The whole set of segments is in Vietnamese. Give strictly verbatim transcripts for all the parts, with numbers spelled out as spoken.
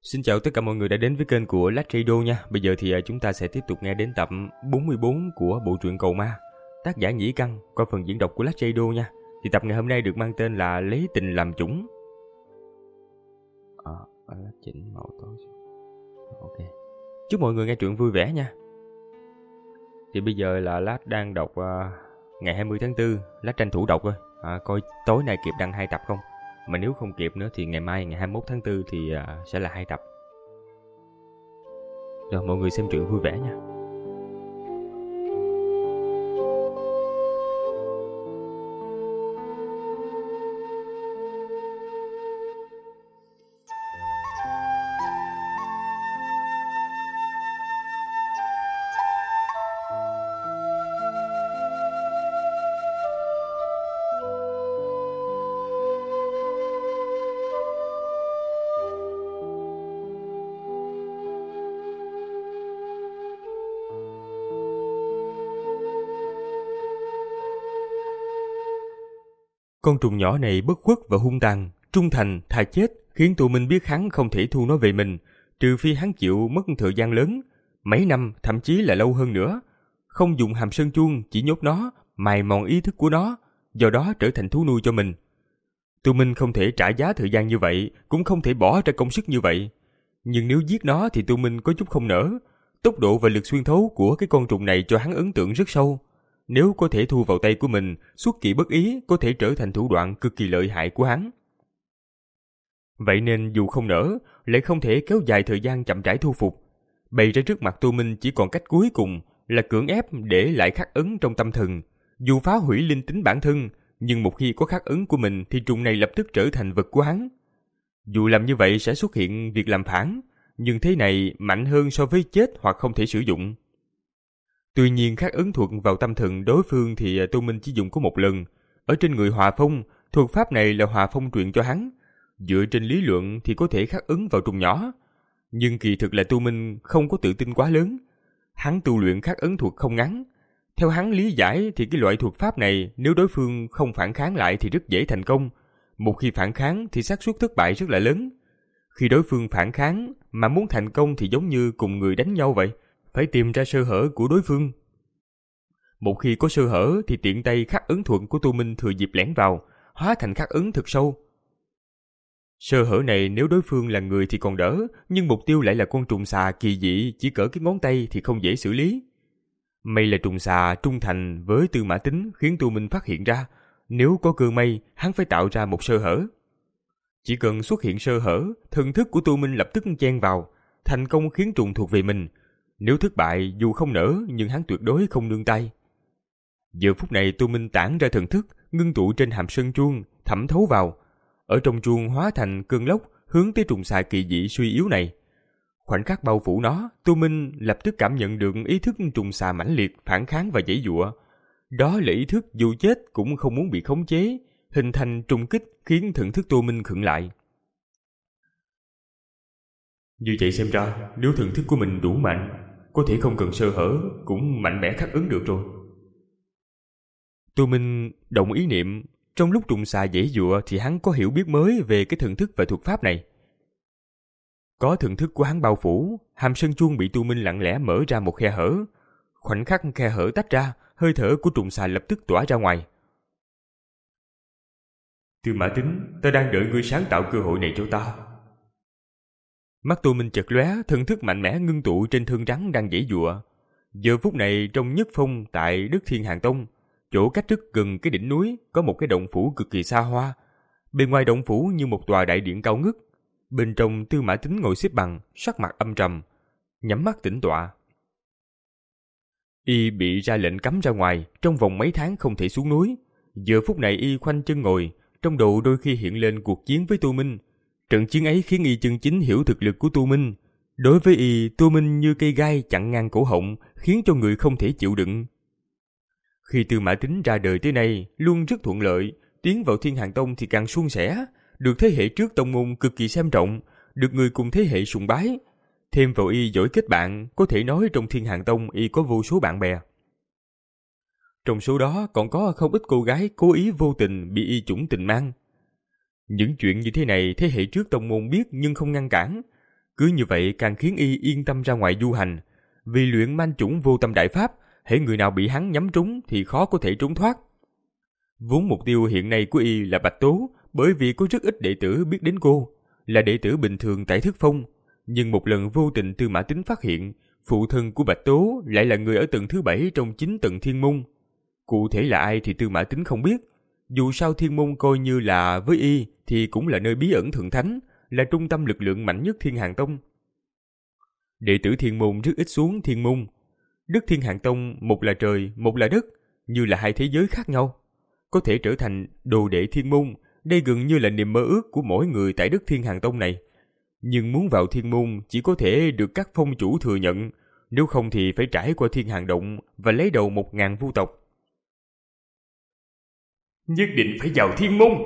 Xin chào tất cả mọi người đã đến với kênh của Lách Radio nha. Bây giờ thì chúng ta sẽ tiếp tục nghe đến tập bốn mươi bốn của bộ truyện Cầu Ma, tác giả Nhĩ Căn, qua phần diễn đọc của Lách Radio nha. Thì tập ngày hôm nay được mang tên là Lấy Tình Làm Chủng. Ờ, à, chỉnh màu tối. Ok. Chúc mọi người nghe truyện vui vẻ nha. Thì bây giờ là Lách đang đọc uh, ngày hai mươi tháng tư, Lách tranh thủ đọc thôi. À, coi tối nay kịp đăng hai tập không? Mà nếu không kịp nữa thì ngày mai ngày hai mươi mốt tháng tư thì uh, sẽ là hai tập. Rồi mọi người xem truyện vui vẻ nha. Con trùng nhỏ này bất khuất và hung tàn, trung thành, thà chết, khiến Tô Minh biết hắn không thể thu nó về mình, trừ phi hắn chịu mất thời gian lớn, mấy năm, thậm chí là lâu hơn nữa. Không dùng hàm sơn chuông, chỉ nhốt nó, mài mòn ý thức của nó, do đó trở thành thú nuôi cho mình. Tô Minh không thể trả giá thời gian như vậy, cũng không thể bỏ ra công sức như vậy. Nhưng nếu giết nó thì Tô Minh có chút không nỡ. Tốc độ và lực xuyên thấu của cái con trùng này cho hắn ấn tượng rất sâu. Nếu có thể thu vào tay của mình, xuất kỳ bất ý có thể trở thành thủ đoạn cực kỳ lợi hại của hắn. Vậy nên dù không nỡ, lại không thể kéo dài thời gian chậm rãi thu phục. Bày ra trước mặt Tô Minh chỉ còn cách cuối cùng là cưỡng ép để lại khắc ấn trong tâm thần. Dù phá hủy linh tính bản thân, nhưng một khi có khắc ấn của mình thì trùng này lập tức trở thành vật của hắn. Dù làm như vậy sẽ xuất hiện việc làm phản, nhưng thế này mạnh hơn so với chết hoặc không thể sử dụng. Tuy nhiên khắc ấn thuật vào tâm thần đối phương thì Tô Minh chỉ dùng có một lần. Ở trên người Hòa Phong, thuật pháp này là Hòa Phong truyền cho hắn. Dựa trên lý luận thì có thể khắc ấn vào trùng nhỏ. Nhưng kỳ thực là Tô Minh không có tự tin quá lớn. Hắn tu luyện khắc ấn thuật không ngắn. Theo hắn lý giải thì cái loại thuật pháp này nếu đối phương không phản kháng lại thì rất dễ thành công. Một khi phản kháng thì xác suất thất bại rất là lớn. Khi đối phương phản kháng mà muốn thành công thì giống như cùng người đánh nhau vậy. Phải tìm ra sơ hở của đối phương. Một khi có sơ hở thì tiện tay khắc ấn thuật của Tô Minh thừa dịp lẻn vào, hóa thành khắc ấn thật sâu. Sơ hở này nếu đối phương là người thì còn đỡ, nhưng mục tiêu lại là con trùng xà kỳ dị chỉ cỡ cái ngón tay thì không dễ xử lý. May là trùng xà trung thành với Tư Mã Tính khiến Tô Minh phát hiện ra, nếu có cơ may hắn phải tạo ra một sơ hở. Chỉ cần xuất hiện sơ hở, thần thức của Tô Minh lập tức chen vào, thành công khiến trùng thuộc về mình. Nếu thất bại dù không nỡ nhưng hắn tuyệt đối không nương tay. Giờ phút này Tô Minh tản ra thần thức, ngưng tụ trên hàm sơn chuông, thẩm thấu vào. Ở trong chuông hóa thành cơn lốc hướng tới trùng xà kỳ dị suy yếu này. Khoảnh khắc bao phủ nó, Tô Minh lập tức cảm nhận được ý thức trùng xà mãnh liệt, phản kháng và giãy giụa. Đó là ý thức dù chết cũng không muốn bị khống chế, hình thành trùng kích khiến thần thức Tô Minh khựng lại. Như vậy xem ra, nếu thần thức của mình đủ mạnh, có thể không cần sơ hở, cũng mạnh mẽ khắc ấn được rồi. Tô Minh động ý niệm, trong lúc trùng xà giãy giụa thì hắn có hiểu biết mới về cái thần thức và thuật pháp này. Có thần thức của hắn bao phủ, hàm sơn chuông bị Tô Minh lặng lẽ mở ra một khe hở. Khoảnh khắc khe hở tách ra, hơi thở của trùng xà lập tức tỏa ra ngoài. Tư Mã Tính, ta đang đợi ngươi sáng tạo cơ hội này cho ta. Mắt Tô Minh chợt lóe, thần thức mạnh mẽ ngưng tụ trên thân rắn đang giãy giụa. Giờ phút này trong nhất phong tại Đức Thiên Hàn Tông, chỗ cách rất gần cái đỉnh núi có một cái động phủ cực kỳ xa hoa. Bên ngoài động phủ như một tòa đại điện cao ngất. Bên trong Tư Mã Tính ngồi xếp bằng, sắc mặt âm trầm, nhắm mắt tĩnh tọa. Y bị ra lệnh cấm ra ngoài, trong vòng mấy tháng không thể xuống núi. Giờ phút này Y khoanh chân ngồi, trong đầu đôi khi hiện lên cuộc chiến với Tô Minh. Trận chiến ấy khiến Y chân chính hiểu thực lực của Tô Minh. Đối với Y, Tô Minh như cây gai chặn ngang cổ họng, khiến cho người không thể chịu đựng. Khi Tư Mã Tính ra đời tới nay, luôn rất thuận lợi, tiến vào Thiên Hàn Tông thì càng suôn sẻ, được thế hệ trước tông môn cực kỳ xem trọng, được người cùng thế hệ sùng bái. Thêm vào Y giỏi kết bạn, có thể nói trong Thiên Hàn Tông Y có vô số bạn bè. Trong số đó còn có không ít cô gái cố ý vô tình bị Y chủng tình mang. Những chuyện như thế này thế hệ trước tông môn biết nhưng không ngăn cản. Cứ như vậy càng khiến y yên tâm ra ngoài du hành, vì luyện man chủng vô tâm đại pháp, hễ người nào bị hắn nhắm trúng thì khó có thể trốn thoát. Vốn mục tiêu hiện nay của y là Bạch Tố, bởi vì có rất ít đệ tử biết đến cô, là đệ tử bình thường tại Thức Phong. Nhưng một lần vô tình Tư Mã Tín phát hiện, phụ thân của Bạch Tố lại là người ở tầng thứ bảy trong chín tầng thiên môn. Cụ thể là ai thì Tư Mã Tín không biết. Dù sao thiên môn coi như là với y thì cũng là nơi bí ẩn thượng thánh, là trung tâm lực lượng mạnh nhất Thiên Hàn Tông. Đệ tử thiên môn rất ít xuống thiên môn. Đức Thiên Hàn Tông một là trời, một là đất, như là hai thế giới khác nhau. Có thể trở thành đồ đệ thiên môn, đây gần như là niềm mơ ước của mỗi người tại Đức Thiên Hàn Tông này. Nhưng muốn vào thiên môn chỉ có thể được các phong chủ thừa nhận, nếu không thì phải trải qua Thiên Hàn Động và lấy đầu một ngàn vu tộc. Nhất định phải vào thiên môn!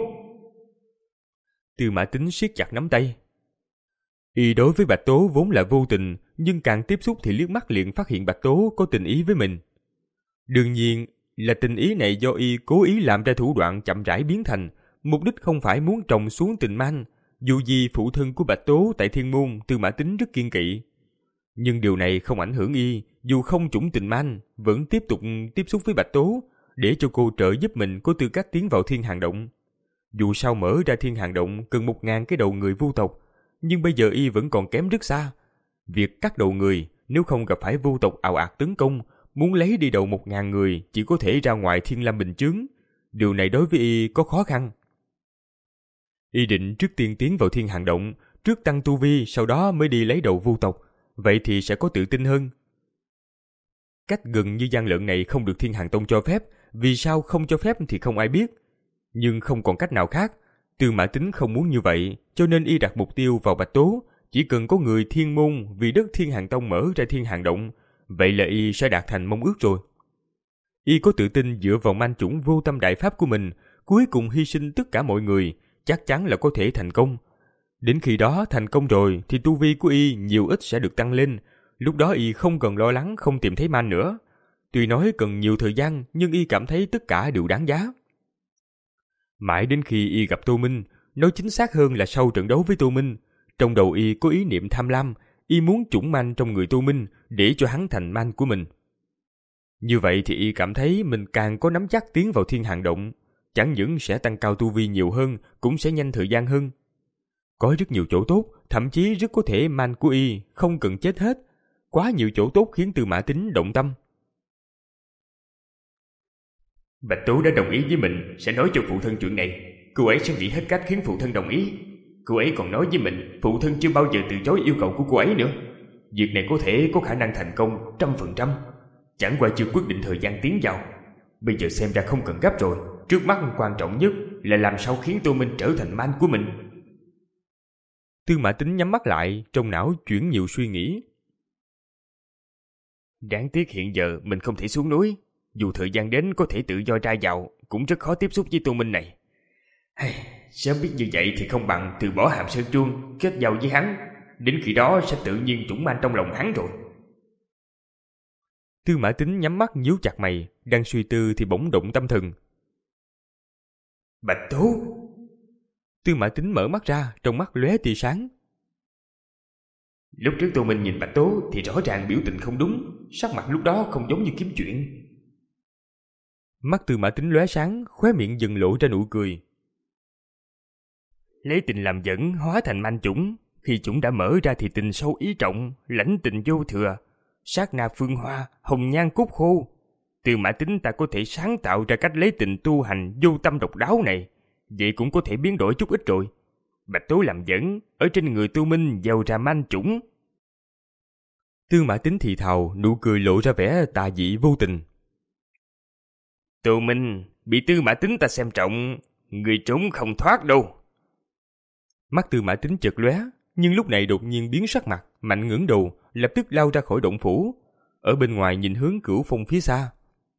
Tư Mã Tín siết chặt nắm tay. Y đối với Bạch Tố vốn là vô tình, nhưng càng tiếp xúc thì liếc mắt liền phát hiện Bạch Tố có tình ý với mình. Đương nhiên là tình ý này do y cố ý làm ra thủ đoạn chậm rãi biến thành, mục đích không phải muốn trồng xuống tình man. Dù gì phụ thân của Bạch Tố tại thiên môn Tư Mã Tín rất kiên kỵ. Nhưng điều này không ảnh hưởng y, dù không chủng tình man, vẫn tiếp tục tiếp xúc với Bạch Tố, để cho cô trợ giúp mình có tư cách tiến vào Thiên Hàn Động. Dù sao mở ra Thiên Hàn Động cần một ngàn cái đầu người vu tộc, nhưng bây giờ y vẫn còn kém rất xa. Việc cắt đầu người, nếu không gặp phải vu tộc ào ạt tấn công, muốn lấy đi đầu một ngàn người chỉ có thể ra ngoài Thiên Lam Bình Chướng. Điều này đối với y có khó khăn. Y định trước tiên tiến vào Thiên Hàn Động, trước tăng tu vi, sau đó mới đi lấy đầu vu tộc, vậy thì sẽ có tự tin hơn. Cách gần như gian lận này không được Thiên Hàn Tông cho phép, vì sao không cho phép thì không ai biết. Nhưng không còn cách nào khác, Tư Mã Tín không muốn như vậy, cho nên y đặt mục tiêu vào Bạch Tố, chỉ cần có người thiên môn vì đất Thiên Hàn Tông mở ra Thiên Hàn Động, vậy là y sẽ đạt thành mong ước rồi. Y có tự tin dựa vào man chủng vô tâm đại pháp của mình, cuối cùng hy sinh tất cả mọi người, chắc chắn là có thể thành công. Đến khi đó thành công rồi thì tu vi của y nhiều ít sẽ được tăng lên, lúc đó y không cần lo lắng không tìm thấy man nữa. Tuy nói cần nhiều thời gian, nhưng y cảm thấy tất cả đều đáng giá. Mãi đến khi y gặp Tô Minh, nói chính xác hơn là sau trận đấu với Tô Minh, trong đầu y có ý niệm tham lam, y muốn chủng man trong người Tô Minh để cho hắn thành man của mình. Như vậy thì y cảm thấy mình càng có nắm chắc tiến vào Thiên Hàn Động, chẳng những sẽ tăng cao tu vi nhiều hơn, cũng sẽ nhanh thời gian hơn. Có rất nhiều chỗ tốt, thậm chí rất có thể man của y không cần chết hết. Quá nhiều chỗ tốt khiến Tư Mã Tín động tâm. Bạch Tố đã đồng ý với mình sẽ nói cho phụ thân chuyện này. Cô ấy sẽ nghĩ hết cách khiến phụ thân đồng ý. Cô ấy còn nói với mình phụ thân chưa bao giờ từ chối yêu cầu của cô ấy nữa. Việc này có thể có khả năng thành công trăm phần trăm. Chẳng qua chưa quyết định thời gian tiến vào. Bây giờ xem ra không cần gấp rồi. Trước mắt quan trọng nhất là làm sao khiến Tô Minh trở thành man của mình. Tư Mã Tín nhắm mắt lại, trong não chuyển nhiều suy nghĩ. Đáng tiếc hiện giờ mình không thể xuống núi. Dù thời gian đến có thể tự do ra vào, cũng rất khó tiếp xúc với Tô Minh này. Hay, sớm biết như vậy thì không bằng từ bỏ Hàm Sơn Chuông, kết giao với hắn. Đến khi đó sẽ tự nhiên chủng man trong lòng hắn rồi. Tư Mã Tín nhắm mắt nhíu chặt mày, đang suy tư thì bỗng động tâm thần. Bạch Tố! Tư Mã Tín mở mắt ra, trong mắt lóe tia sáng. Lúc trước Tô Minh nhìn Bạch Tố thì rõ ràng biểu tình không đúng, sắc mặt lúc đó không giống như kiếm chuyện. Mắt Tư Mã Tín lóe sáng, khóe miệng dần lộ ra nụ cười. Lấy tình làm dẫn, hóa thành man chủng. Khi chủng đã mở ra thì tình sâu ý trọng, lãnh tình vô thừa. Sát na phương hoa, hồng nhan cúc khô. Tư Mã Tín ta có thể sáng tạo ra cách lấy tình tu hành vô tâm độc đáo này. Vậy cũng có thể biến đổi chút ít rồi. Bạch Tố làm dẫn, ở trên người Tô Minh gieo ra man chủng. Tư Mã Tín thì thào, nụ cười lộ ra vẻ tà dị vô tình. Tô Minh bị Tư Mã Tín ta xem trọng, người trốn không thoát đâu. Mắt Tư Mã Tín chợt lóe, nhưng lúc này đột nhiên biến sắc mặt, mạnh ngẩng đầu, lập tức lao ra khỏi động phủ, ở bên ngoài nhìn hướng Cửu Phong phía xa.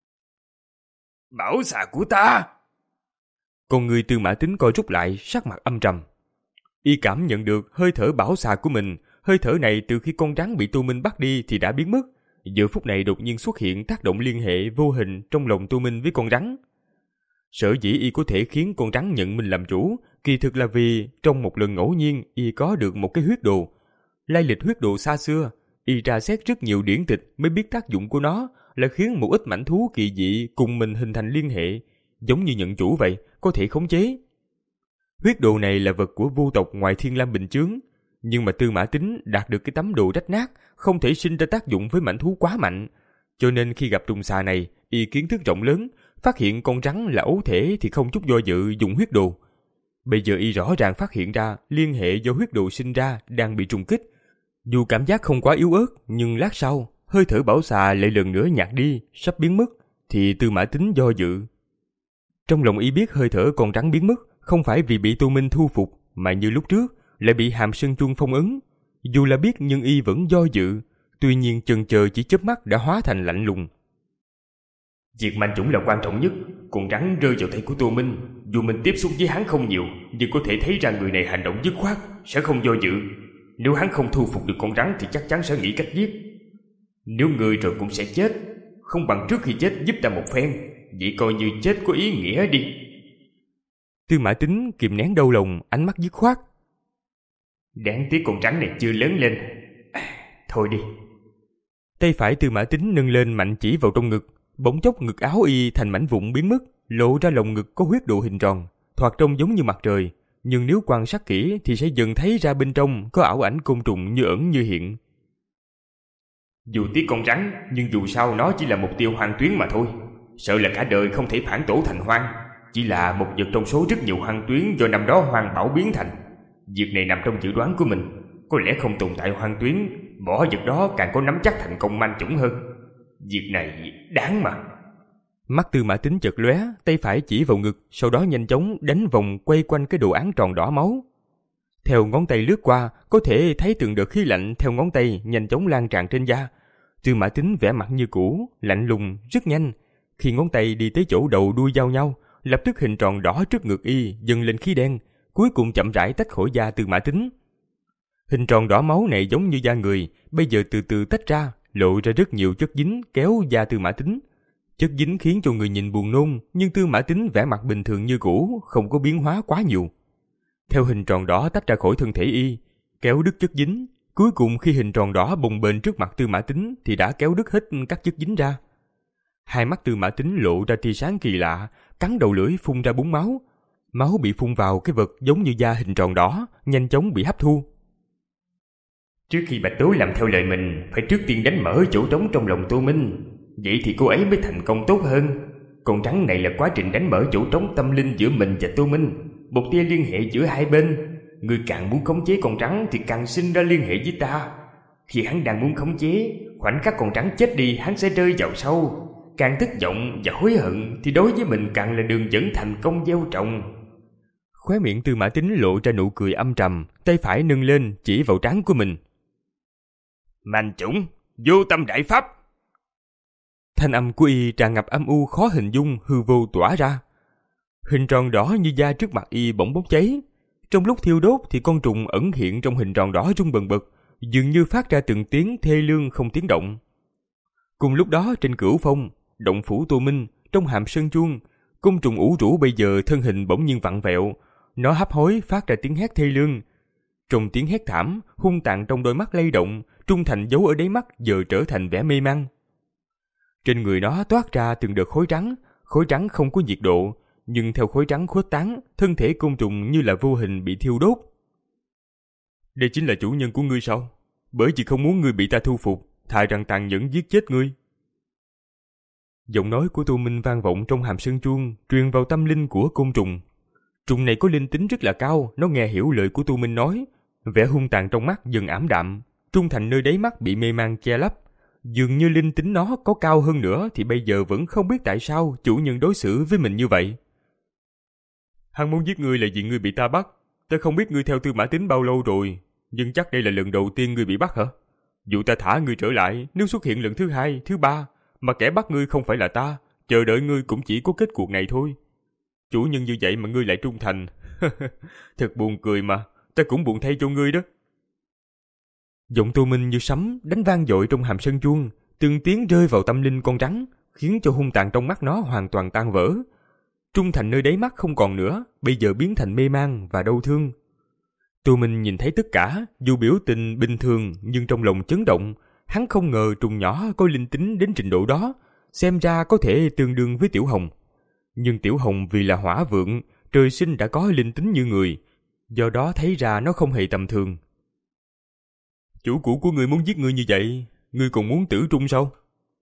Bảo xà của ta! Con người Tư Mã Tín coi rút lại, sắc mặt âm trầm. Y cảm nhận được hơi thở bảo xà của mình, hơi thở này từ khi con rắn bị Tô Minh bắt đi thì đã biến mất, giờ phút này đột nhiên xuất hiện tác động liên hệ vô hình trong lòng Tô Minh với con rắn. Sở dĩ y có thể khiến con rắn nhận mình làm chủ, kỳ thực là vì trong một lần ngẫu nhiên y có được một cái huyết đồ. lai lịch huyết đồ xa xưa, y tra xét rất nhiều điển tịch mới biết tác dụng của nó là khiến một ít mãnh thú kỳ dị cùng mình hình thành liên hệ, giống như nhận chủ vậy, có thể khống chế. Huyết đồ này là vật của vô tộc ngoài Thiên Lam Bình Chướng, nhưng mà Tư Mã Tín đạt được cái tấm đồ rách nát, không thể sinh ra tác dụng với mãnh thú quá mạnh, cho nên khi gặp trùng xà này, y kiến thức rộng lớn, phát hiện con rắn là ấu thể thì không chút do dự dùng huyết đồ. Bây giờ y rõ ràng phát hiện ra liên hệ do huyết đồ sinh ra đang bị trùng kích. Dù cảm giác không quá yếu ớt, nhưng lát sau, hơi thở bảo xà lại lần nữa nhạt đi, sắp biến mất, thì Tư Mã Tín do dự. Trong lòng y biết hơi thở con rắn biến mất không phải vì bị Tô Minh thu phục, mà như lúc trước lại bị Hàm Sơn Chuông phong ấn. Dù là biết nhưng y vẫn do dự, tuy nhiên chần chờ chỉ chớp mắt đã hóa thành lạnh lùng. Diệt manh chủng là quan trọng nhất, con rắn rơi vào tay của Tô Minh, dù mình tiếp xúc với hắn không nhiều, nhưng có thể thấy ra người này hành động dứt khoát, sẽ không do dự. Nếu hắn không thu phục được con rắn thì chắc chắn sẽ nghĩ cách giết. Nếu người rồi cũng sẽ chết, không bằng trước khi chết giúp ta một phen, vậy coi như chết có ý nghĩa đi. Tư Mã Tín kìm nén đau lòng, ánh mắt dứt khoát. Đáng tiếc con rắn này chưa lớn lên. À, thôi đi. Tay phải Tư Mã Tín nâng lên mạnh chỉ vào trong ngực, bỗng chốc ngực áo y thành mảnh vụn biến mất, lộ ra lồng ngực có huyết độ hình tròn, thoạt trông giống như mặt trời, nhưng nếu quan sát kỹ thì sẽ dần thấy ra bên trong có ảo ảnh côn trùng như ẩn như hiện. Dù tiếc con rắn, nhưng dù sao nó chỉ là mục tiêu hoang tuyến mà thôi. Sợ là cả đời không thể phản tổ thành hoang, chỉ là một vật trong số rất nhiều hoang tuyến do năm đó hoang bảo biến thành. Việc này nằm trong dự đoán của mình, có lẽ không tồn tại hoang tuyến, bỏ vật đó càng có nắm chắc thành công manh chủng hơn. Việc này đáng mà. Mắt Tư Mã Tín chợt lóe, tay phải chỉ vào ngực, sau đó nhanh chóng đánh vòng quay quanh cái đồ án tròn đỏ máu. Theo ngón tay lướt qua, có thể thấy từng đợt khí lạnh theo ngón tay nhanh chóng lan tràn trên da. Tư Mã Tín vẻ mặt như cũ, lạnh lùng, rất nhanh. Khi ngón tay đi tới chỗ đầu đuôi giao nhau, lập tức hình tròn đỏ trước ngực y dâng lên khí đen, cuối cùng chậm rãi tách khỏi da Tư Mã Tín. Hình tròn đỏ máu này giống như da người, bây giờ từ từ tách ra, lộ ra rất nhiều chất dính kéo da Tư Mã Tín. Chất dính khiến cho người nhìn buồn nôn, nhưng Tư Mã Tín vẻ mặt bình thường như cũ, không có biến hóa quá nhiều. Theo hình tròn đỏ tách ra khỏi thân thể y, kéo đứt chất dính, cuối cùng khi hình tròn đỏ bồng bềnh trước mặt Tư Mã Tín thì đã kéo đứt hết các chất dính ra. Hai mắt Tư Mã Tín lộ ra tia sáng kỳ lạ, cắn đầu lưỡi phun ra búng máu. Máu bị phun vào cái vật giống như da hình tròn đỏ, nhanh chóng bị hấp thu. Trước khi Bạch Tố làm theo lời mình, phải trước tiên đánh mở chỗ trống trong lòng Tô Minh, vậy thì cô ấy mới thành công tốt hơn. Con rắn này là quá trình đánh mở chỗ trống tâm linh giữa mình và Tô Minh, một tia liên hệ giữa hai bên. Người càng muốn khống chế con rắn thì càng sinh ra liên hệ với ta. Khi hắn đang muốn khống chế, khoảnh khắc con rắn chết đi, hắn sẽ rơi vào sâu. Càng thất vọng và hối hận thì đối với mình càng là đường dẫn thành công gieo trồng. Khóe miệng Tư Mã Tín lộ ra nụ cười âm trầm, tay phải nâng lên chỉ vào trán của mình. Manh chủng, vô tâm đại pháp. Thanh âm của y tràn ngập âm u khó hình dung, hư vô tỏa ra. Hình tròn đỏ như da trước mặt y bỗng bốc cháy. Trong lúc thiêu đốt thì con trùng ẩn hiện trong hình tròn đỏ rung bần bật, dường như phát ra từng tiếng thê lương không tiếng động. Cùng lúc đó trên Cửu Phong, động phủ Tô Minh, trong Hàm Sơn Chuông, côn trùng ủ rũ bây giờ thân hình bỗng nhiên vặn vẹo, nó hấp hối phát ra tiếng hét thê lương. Trong tiếng hét thảm, hung tàn trong đôi mắt lay động, trung thành giấu ở đáy mắt giờ trở thành vẻ mê man. Trên người nó toát ra từng đợt khói trắng, khói trắng không có nhiệt độ, nhưng theo khói trắng khuếch tán, thân thể côn trùng như là vô hình bị thiêu đốt. Đây chính là chủ nhân của ngươi sao? Bởi vì không muốn ngươi bị ta thu phục, thà rằng tàn nhẫn giết chết ngươi. Giọng nói của Tô Minh vang vọng trong Hàm Sơn Chuông, truyền vào tâm linh của côn trùng. Trùng này có linh tính rất là cao, nó nghe hiểu lời của Tô Minh nói, vẻ hung tàn trong mắt dần ảm đạm, trung thành nơi đáy mắt bị mê man che lấp. Dường như linh tính nó có cao hơn nữa thì bây giờ vẫn không biết tại sao chủ nhân đối xử với mình như vậy. Hắn muốn giết ngươi là vì ngươi bị ta bắt. Ta không biết ngươi theo Tư Mã Tín bao lâu rồi, nhưng chắc đây là lần đầu tiên ngươi bị bắt hả? Dù ta thả ngươi trở lại, nếu xuất hiện lần thứ hai, thứ ba, mà kẻ bắt ngươi không phải là ta, chờ đợi ngươi cũng chỉ có kết cuộc này thôi. Chủ nhân như vậy mà ngươi lại trung thành. Thật buồn cười mà, ta cũng buồn thay cho ngươi đó. Giọng Tô Minh như sấm đánh vang dội trong Hàm Sơn Chuông, từng tiếng rơi vào tâm linh con rắn, khiến cho hung tàn trong mắt nó hoàn toàn tan vỡ. Trung thành nơi đáy mắt không còn nữa, bây giờ biến thành mê man và đau thương. Tô Minh nhìn thấy tất cả, dù biểu tình bình thường nhưng trong lòng chấn động. Hắn không ngờ trùng nhỏ có linh tính đến trình độ đó, xem ra có thể tương đương với Tiểu Hồng. Nhưng Tiểu Hồng vì là hỏa vượng, trời sinh đã có linh tính như người, do đó thấy ra nó không hề tầm thường. Chủ cũ của ngươi muốn giết ngươi như vậy, ngươi còn muốn tử trung sao?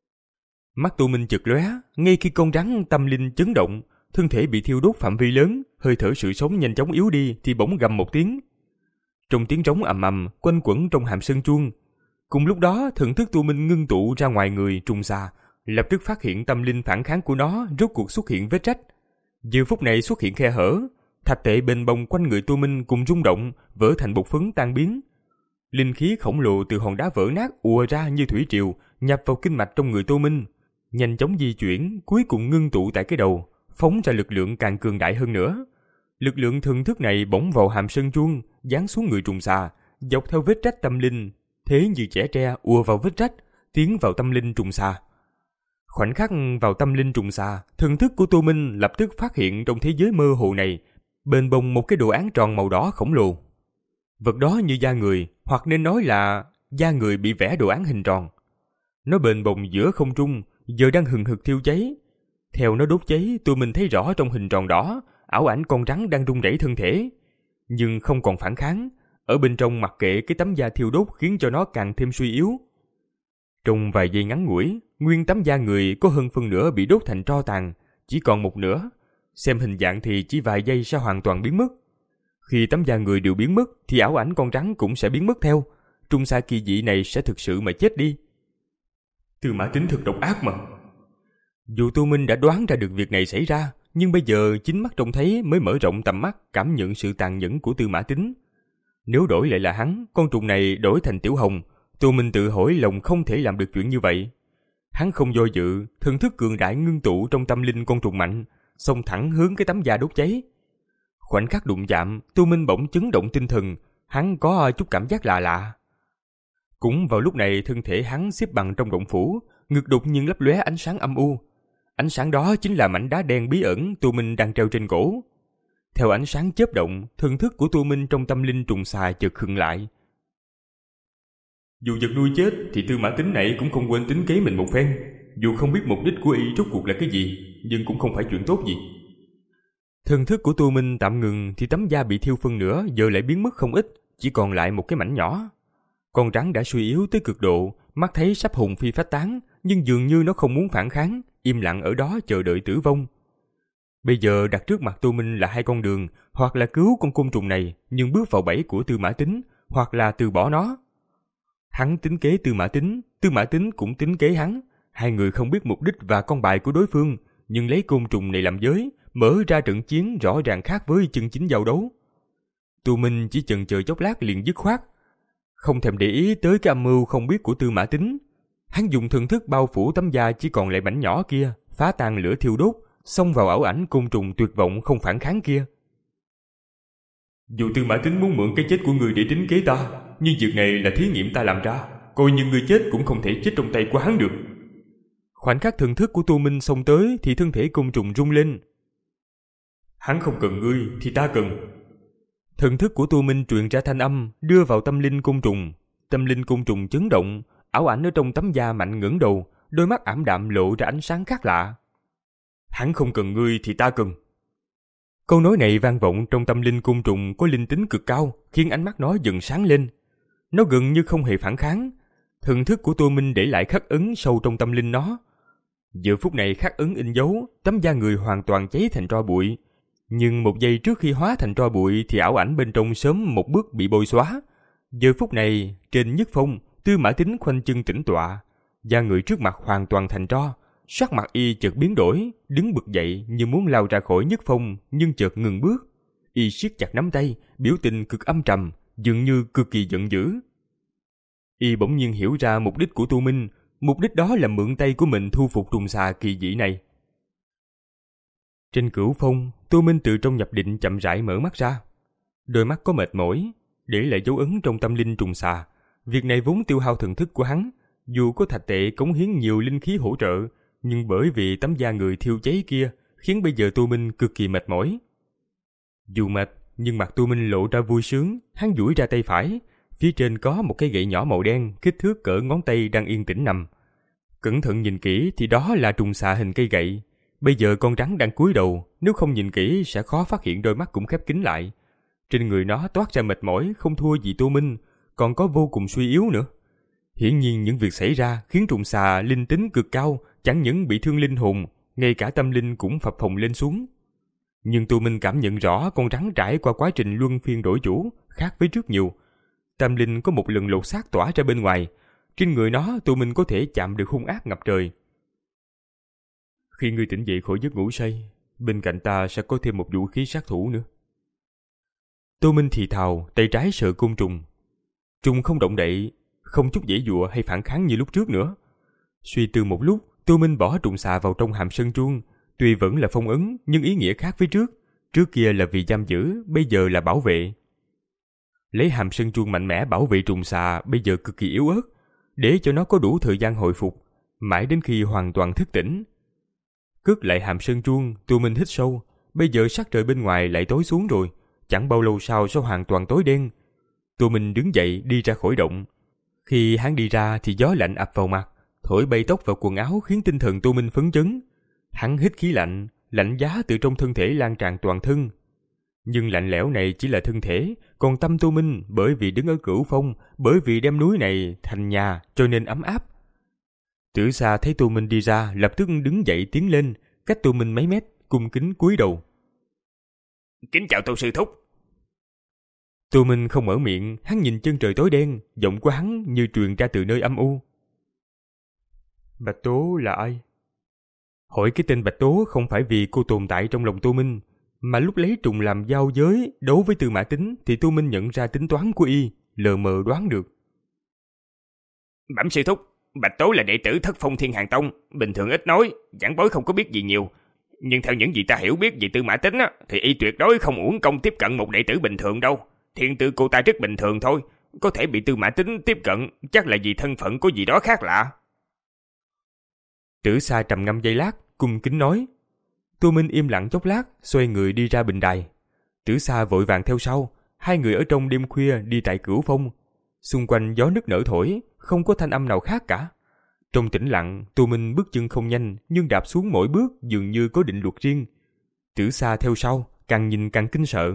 Mắt Tô Minh chợt lóe, ngay khi con rắn tâm linh chấn động, thân thể bị thiêu đốt phạm vi lớn, hơi thở sự sống nhanh chóng yếu đi thì bỗng gầm một tiếng. Trong tiếng trống ầm ầm quanh quẩn trong hàm sơn chuông. Cùng lúc đó, thần thức Tô Minh ngưng tụ ra ngoài người trùng xà, lập tức phát hiện tâm linh phản kháng của nó rốt cuộc xuất hiện vết rách. Giờ phút này xuất hiện khe hở, thạch tệ bên bông quanh người Tô Minh cùng rung động, vỡ thành bột phấn tan biến. Linh khí khổng lồ từ hòn đá vỡ nát ùa ra như thủy triều, nhập vào kinh mạch trong người Tô Minh, nhanh chóng di chuyển, cuối cùng ngưng tụ tại cái đầu, phóng ra lực lượng càng cường đại hơn nữa. Lực lượng thần thức này bỗng vào hàm sơn chuông, giáng xuống người trùng xà, dọc theo vết rách tâm linh, thế như chẻ tre ùa vào vết rách, tiến vào tâm linh trùng xà. Khoảnh khắc vào tâm linh trùng xà, thần thức của Tô Minh lập tức phát hiện trong thế giới mơ hồ này, bên bông một cái đồ án tròn màu đỏ khổng lồ. Vật đó như da người, hoặc nên nói là da người bị vẽ đồ án hình tròn. Nó bền bồng giữa không trung, giờ đang hừng hực thiêu cháy. Theo nó đốt cháy, Tô Minh thấy rõ trong hình tròn đỏ, ảo ảnh con rắn đang rung rẩy thân thể, nhưng không còn phản kháng. Ở bên trong mặc kệ cái tấm da thiêu đốt khiến cho nó càng thêm suy yếu. Trong vài giây ngắn ngủi, nguyên tấm da người có hơn phân nửa bị đốt thành tro tàn, chỉ còn một nửa. Xem hình dạng thì chỉ vài giây sẽ hoàn toàn biến mất. Khi tấm da người đều biến mất thì ảo ảnh con rắn cũng sẽ biến mất theo. Trung xa kỳ dị này sẽ thực sự mà chết đi. Tư Mã Tính thực độc ác mà. Dù Tô Minh đã đoán ra được việc này xảy ra, nhưng bây giờ chính mắt trông thấy mới mở rộng tầm mắt cảm nhận sự tàn nhẫn của Tư Mã Tính. Nếu đổi lại là hắn, con trùng này đổi thành Tiểu Hồng, Tô Minh tự hỏi lòng không thể làm được chuyện như vậy. Hắn không do dự, thần thức cường đại ngưng tụ trong tâm linh con trùng mạnh, xông thẳng hướng cái tấm da đốt cháy. Khoảnh khắc đụng chạm, Tô Minh bỗng chấn động tinh thần, hắn có chút cảm giác lạ lạ. Cũng vào lúc này, thân thể hắn xếp bằng trong động phủ, ngực đột nhiên lấp lóe ánh sáng âm u. Ánh sáng đó chính là mảnh đá đen bí ẩn Tô Minh đang treo trên cổ. Theo ánh sáng chớp động, thần thức của Tô Minh trong tâm linh trùng xà chợt khựng lại. Dù vật nuôi chết thì Tư Mã Tính này cũng không quên tính kế mình một phen. Dù không biết mục đích của y rốt cuộc là cái gì, nhưng cũng không phải chuyện tốt gì. Thần thức của Tô Minh tạm ngừng thì tấm da bị thiêu phân nửa giờ lại biến mất không ít, chỉ còn lại một cái mảnh nhỏ. Con rắn đã suy yếu tới cực độ, mắt thấy sắp hồn phi phách tán, nhưng dường như nó không muốn phản kháng, im lặng ở đó chờ đợi tử vong. Bây giờ đặt trước mặt Tô Minh là hai con đường, hoặc là cứu con côn trùng này nhưng bước vào bẫy của Tư Mã Tính, hoặc là từ bỏ nó. Hắn tính kế Tư Mã Tính, Tư Mã Tính cũng tính kế hắn. Hai người không biết mục đích và con bài của đối phương, nhưng lấy côn trùng này làm giới, mở ra trận chiến rõ ràng khác với chân chính giao đấu. Tô Minh chỉ chần chờ chốc lát liền dứt khoát, không thèm để ý tới cái âm mưu không biết của Tư Mã Tính. Hắn dùng thần thức bao phủ tấm da chỉ còn lại mảnh nhỏ kia, phá tan lửa thiêu đốt, xông vào ảo ảnh côn trùng tuyệt vọng không phản kháng kia. Dù Tư Mã Tính muốn mượn cái chết của người để tính kế ta, nhưng việc này là thí nghiệm ta làm ra, coi như người chết cũng không thể chết trong tay của hắn được. Khoảnh khắc thần thức của Tô Minh xông tới thì thân thể côn trùng rung lên. Hắn không cần ngươi thì ta cần. Thần thức của Tô Minh truyền ra thanh âm, đưa vào tâm linh côn trùng. Tâm linh côn trùng chấn động, ảo ảnh ở trong tấm da mạnh ngẩng đầu, đôi mắt ảm đạm lộ ra ánh sáng khác lạ. Hắn không cần ngươi thì ta cần. Câu nói này vang vọng trong tâm linh côn trùng có linh tính cực cao, khiến ánh mắt nó dần sáng lên. Nó gần như không hề phản kháng. Thần thức của Tô Minh để lại khắc ấn sâu trong tâm linh nó. Giờ phút này khắc ấn in dấu, tấm da người hoàn toàn cháy thành tro bụi. Nhưng một giây trước khi hóa thành tro bụi thì ảo ảnh bên trong sớm một bước bị bôi xóa. Giờ phút này, trên nhất phong, Tư Mã Tính khoanh chân tĩnh tọa, da người trước mặt hoàn toàn thành tro. Sắc mặt y chợt biến đổi, đứng bật dậy như muốn lao ra khỏi nhất phong, nhưng chợt ngừng bước. Y siết chặt nắm tay, biểu tình cực âm trầm, dường như cực kỳ giận dữ. Y bỗng nhiên hiểu ra mục đích của Tô Minh, mục đích đó là mượn tay của mình thu phục trùng xà kỳ dị này. Trên cửu phong, Tô Minh từ trong nhập định chậm rãi mở mắt ra. Đôi mắt có mệt mỏi, để lại dấu ấn trong tâm linh trùng xà. Việc này vốn tiêu hao thần thức của hắn, dù có thạch tệ cống hiến nhiều linh khí hỗ trợ, nhưng bởi vì tấm da người thiêu cháy kia, khiến bây giờ Tô Minh cực kỳ mệt mỏi. Dù mệt, nhưng mặt Tô Minh lộ ra vui sướng, hắn duỗi ra tay phải, phía trên có một cái gậy nhỏ màu đen, kích thước cỡ ngón tay đang yên tĩnh nằm. Cẩn thận nhìn kỹ thì đó là trùng xà hình cây gậy. Bây giờ con rắn đang cúi đầu, nếu không nhìn kỹ sẽ khó phát hiện đôi mắt cũng khép kín lại. Trên người nó toát ra mệt mỏi không thua gì Tô Minh, còn có vô cùng suy yếu nữa. Hiển nhiên những việc xảy ra khiến trùng xà linh tính cực cao, chẳng những bị thương linh hồn, ngay cả tâm linh cũng phập phồng lên xuống. Nhưng Tô Minh cảm nhận rõ con rắn trải qua quá trình luân phiên đổi chủ, khác với trước nhiều. Tâm linh có một lần lột xác tỏa ra bên ngoài, trên người nó Tô Minh có thể chạm được hung ác ngập trời. Khi ngươi tỉnh dậy khỏi giấc ngủ say, bên cạnh ta sẽ có thêm một vũ khí sát thủ nữa. Tô Minh thì thào, tay trái sợ côn trùng. Trùng không động đậy, không chút giãy giụa hay phản kháng như lúc trước nữa. Suy tư một lúc, Tô Minh bỏ trùng xà vào trong hàm sơn chuông. Tuy vẫn là phong ấn, nhưng ý nghĩa khác với trước. Trước kia là vì giam giữ, bây giờ là bảo vệ. Lấy hàm sơn chuông mạnh mẽ bảo vệ trùng xà bây giờ cực kỳ yếu ớt, để cho nó có đủ thời gian hồi phục, mãi đến khi hoàn toàn thức tỉnh. Cất lại hàm sơn chuông, Tô Minh hít sâu. Bây giờ sắc trời bên ngoài lại tối xuống rồi, chẳng bao lâu sau sẽ hoàn toàn tối đen. Tô Minh đứng dậy đi ra khỏi động. Khi hắn đi ra thì gió lạnh ập vào mặt, thổi bay tóc vào quần áo khiến tinh thần Tô Minh phấn chấn. Hắn hít khí lạnh, lạnh giá từ trong thân thể lan tràn toàn thân. Nhưng lạnh lẽo này chỉ là thân thể, còn tâm Tô Minh bởi vì đứng ở Cửu Phong, bởi vì đem núi này thành nhà cho nên ấm áp. Tử Sa thấy Tô Minh đi ra, lập tức đứng dậy tiến lên, cách Tô Minh mấy mét, cung kính cúi đầu. Kính chào Tô sư thúc. Tô Minh không mở miệng, hắn nhìn chân trời tối đen, giọng của hắn như truyền ra từ nơi âm u. Bạch Tố là ai? Hỏi cái tên Bạch Tố không phải vì cô tồn tại trong lòng Tô Minh, mà lúc lấy trùng làm giao giới đấu với Tư Mã Tính thì Tô Minh nhận ra tính toán của y, lờ mờ đoán được. Bẩm sư thúc, Bạch Tố là đệ tử Thất Phong Thiên Hàng Tông, bình thường ít nói, giảng bối không có biết gì nhiều. Nhưng theo những gì ta hiểu biết về Tư Mã Tính á, thì y tuyệt đối không uổng công tiếp cận một đệ tử bình thường đâu. Thiên tư cô ta rất bình thường thôi, có thể bị Tư Mã Tính tiếp cận, chắc là vì thân phận có gì đó khác lạ. Tử Sa trầm ngâm giây lát, cung kính nói. Tô Minh im lặng chốc lát, xoay người đi ra bình đài. Tử Sa vội vàng theo sau, hai người ở trong đêm khuya đi tại Cửu Phong. Xung quanh gió nức nở thổi, không có thanh âm nào khác cả. Trong tĩnh lặng, Tô Minh bước chân không nhanh, nhưng đạp xuống mỗi bước dường như có định luật riêng. Tử Sa theo sau, càng nhìn càng kinh sợ.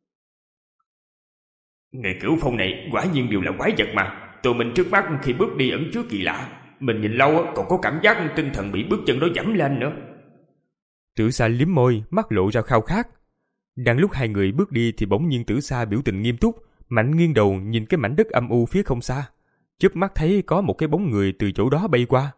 Người Cửu Phong này quả nhiên đều là quái vật mà. Tô Minh trước mắt khi bước đi ẩn chứa kỳ lạ. Mình nhìn lâu còn có cảm giác tinh thần bị bước chân đó dẫm lên nữa. Tử Sa liếm môi, mắt lộ ra khao khát. Đang lúc hai người bước đi thì bỗng nhiên Tử Sa biểu tình nghiêm túc, mạnh nghiêng đầu nhìn cái mảnh đất âm u phía không xa. Chớp mắt thấy có một cái bóng người từ chỗ đó bay qua.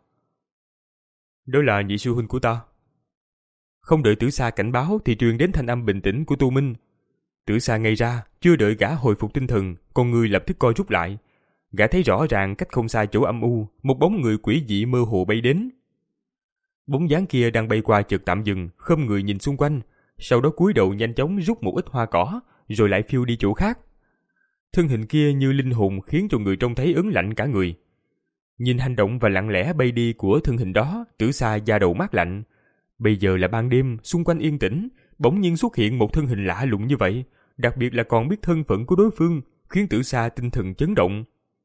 Đó là nhị sư huynh của ta. Không đợi Tử Sa cảnh báo thì truyền đến thanh âm bình tĩnh của Tô Minh. Tử Sa ngây ra, chưa đợi gã hồi phục tinh thần, con người lập tức co rút lại. Gã thấy rõ ràng cách không xa chỗ âm u, một bóng người quỷ dị mơ hồ bay đến. Bóng dáng kia đang bay qua chợt tạm dừng, khom người nhìn xung quanh, sau đó cúi đầu nhanh chóng rút một ít hoa cỏ, rồi lại phiêu đi chỗ khác. Thân hình kia như linh hồn khiến cho người trông thấy ớn lạnh cả người. Nhìn hành động và lặng lẽ bay đi của thân hình đó, Tử Sa da đầu mát lạnh. Bây giờ là ban đêm, xung quanh yên tĩnh, bỗng nhiên xuất hiện một thân hình lạ lùng như vậy, đặc biệt là còn biết thân phận của đối phương, khiến Tử Sa tinh thần chấn động.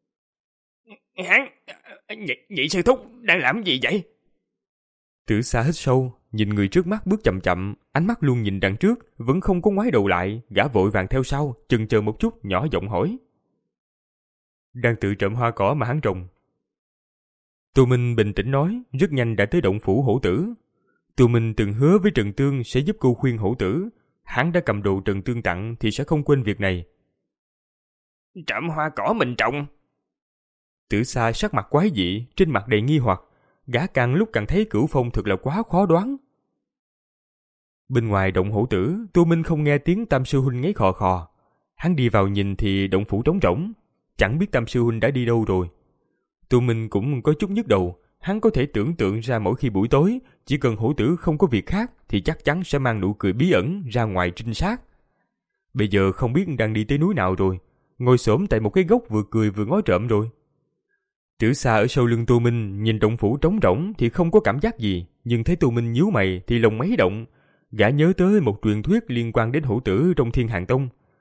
Hắn, nhị, nhị sư thúc đang làm gì vậy? Tử Sa hít sâu, nhìn người trước mắt bước chậm chậm, ánh mắt luôn nhìn đằng trước, vẫn không có ngoái đầu lại, gã vội vàng theo sau, chần chờ một chút, nhỏ giọng hỏi. Đang tự trộm hoa cỏ mà hắn trồng. Tô Minh bình tĩnh nói, rất nhanh đã tới động phủ hổ tử. Tô Minh từng hứa với Trần Tương sẽ giúp cô khuyên hổ tử, hắn đã cầm đồ Trần Tương tặng thì sẽ không quên việc này. Trộm hoa cỏ mình trồng? Tử Sa sắc mặt quái dị, trên mặt đầy nghi hoặc, gã càng lúc càng thấy Cửu Phong thật là quá khó đoán. Bên ngoài động hổ tử, Tô Minh không nghe tiếng Tam sư huynh ngáy khò khò. Hắn đi vào nhìn thì động phủ trống rỗng, chẳng biết Tam sư huynh đã đi đâu rồi. Tô Minh cũng có chút nhức đầu, hắn có thể tưởng tượng ra mỗi khi buổi tối, chỉ cần hổ tử không có việc khác thì chắc chắn sẽ mang nụ cười bí ẩn ra ngoài trinh sát. Bây giờ không biết đang đi tới núi nào rồi, ngồi xổm tại một cái gốc vừa cười vừa ngó trộm rồi. Tử Sa ở sau lưng Tô Minh nhìn động phủ trống rỗng thì không có cảm giác gì, nhưng thấy Tô Minh nhíu mày thì lòng mấy động. Gã nhớ tới một truyền thuyết liên quan đến hổ tử trong Thiên Hàng Tông.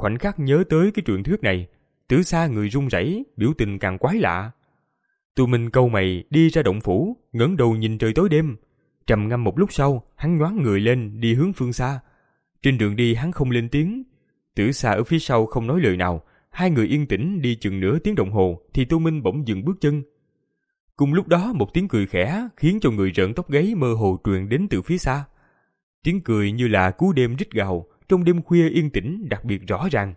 Khoảnh khắc nhớ tới cái truyền thuyết này, Tử Sa người run rẩy, biểu tình càng quái lạ. Tụi mình cau mày đi ra động phủ, ngẩng đầu nhìn trời tối đêm. Trầm ngâm một lúc sau, hắn nhoáng người lên đi hướng phương xa. Trên đường đi hắn không lên tiếng. Tử Sa ở phía sau không nói lời nào. Hai người yên tĩnh đi chừng nửa tiếng đồng hồ thì Tô Minh bỗng dừng bước chân. Cùng lúc đó một tiếng cười khẽ khiến cho người rợn tóc gáy mơ hồ truyền đến từ phía xa. Tiếng cười như là cú đêm rít gào trong đêm khuya yên tĩnh đặc biệt rõ ràng.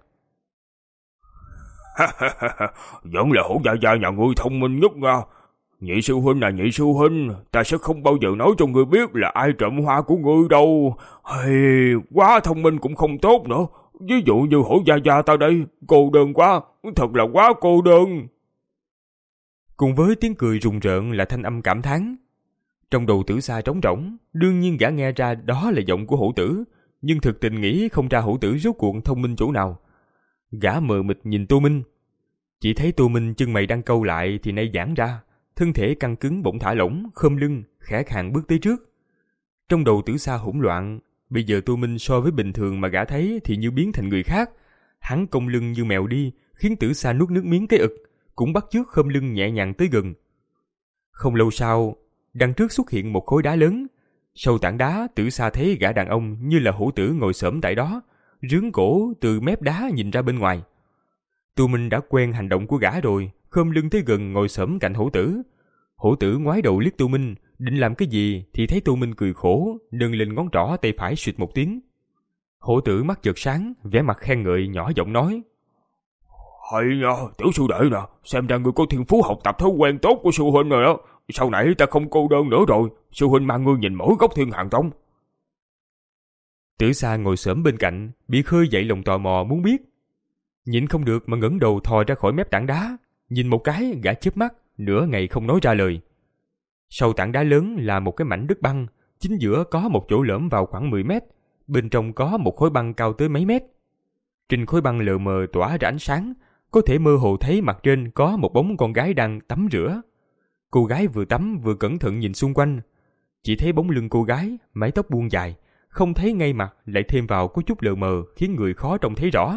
Vẫn là Hổ Gia Gia nhà ngươi thông minh nhất nha. Nhị sư huynh là nhị sư huynh, ta sẽ không bao giờ nói cho ngươi biết là ai trộm hoa của ngươi đâu. Hay, quá thông minh cũng không tốt nữa. Ví dụ như Hổ Gia Gia ta đây, cô đơn quá, thật là quá cô đơn. Cùng với tiếng cười rùng rợn là thanh âm cảm thán. Trong đầu Tử Sa trống rỗng, đương nhiên gã nghe ra đó là giọng của Hổ Tử, nhưng thực tình nghĩ không ra Hổ Tử rốt cuộc thông minh chỗ nào. Gã mờ mịt nhìn Tô Minh. Chỉ thấy Tô Minh chân mày đang cau lại thì nay giãn ra, thân thể căng cứng bỗng thả lỏng, khom lưng, khẽ khàng bước tới trước. Trong đầu Tử Sa hỗn loạn, bây giờ Tô Minh so với bình thường mà gã thấy thì như biến thành người khác. Hắn cong lưng như mèo đi, khiến Tử Sa nuốt nước miếng cái ực, cũng bắt chước khom lưng nhẹ nhàng tới gần. Không lâu sau, đằng trước xuất hiện một khối đá lớn. Sau tảng đá, Tử Sa thấy gã đàn ông như là Hổ Tử ngồi xổm tại đó, rướn cổ từ mép đá nhìn ra bên ngoài. Tô Minh đã quen hành động của gã rồi, khom lưng tới gần ngồi xổm cạnh Hổ Tử. Hổ Tử ngoái đầu liếc Tô Minh, định làm cái gì thì thấy Tô Minh cười khổ, nâng lên ngón trỏ tay phải suýt một tiếng. Hổ Tử mắt chợt sáng, vẻ mặt khen ngợi nhỏ giọng nói: Hay nha, tiểu sư đệ nè, xem ra ngươi có thiên phú học tập thói quen tốt của sư huynh rồi đó. Sau này ta không cô đơn nữa rồi, sư huynh mang ngươi nhìn mỗi góc thiên hàng tông. Tử Sa ngồi xổm bên cạnh, bị khơi dậy lòng tò mò muốn biết. Nhịn không được mà ngẩng đầu thò ra khỏi mép tảng đá, nhìn một cái gã chớp mắt, nửa ngày không nói ra lời. Sau tảng đá lớn là một cái mảnh đất băng, chính giữa có một chỗ lõm vào khoảng mười mét, bên trong có một khối băng cao tới mấy mét. Trên khối băng lờ mờ tỏa ra ánh sáng, có thể mơ hồ thấy mặt trên có một bóng con gái đang tắm rửa. Cô gái vừa tắm vừa cẩn thận nhìn xung quanh, chỉ thấy bóng lưng cô gái, mái tóc buông dài, không thấy ngay mặt, lại thêm vào có chút lờ mờ khiến người khó trông thấy rõ.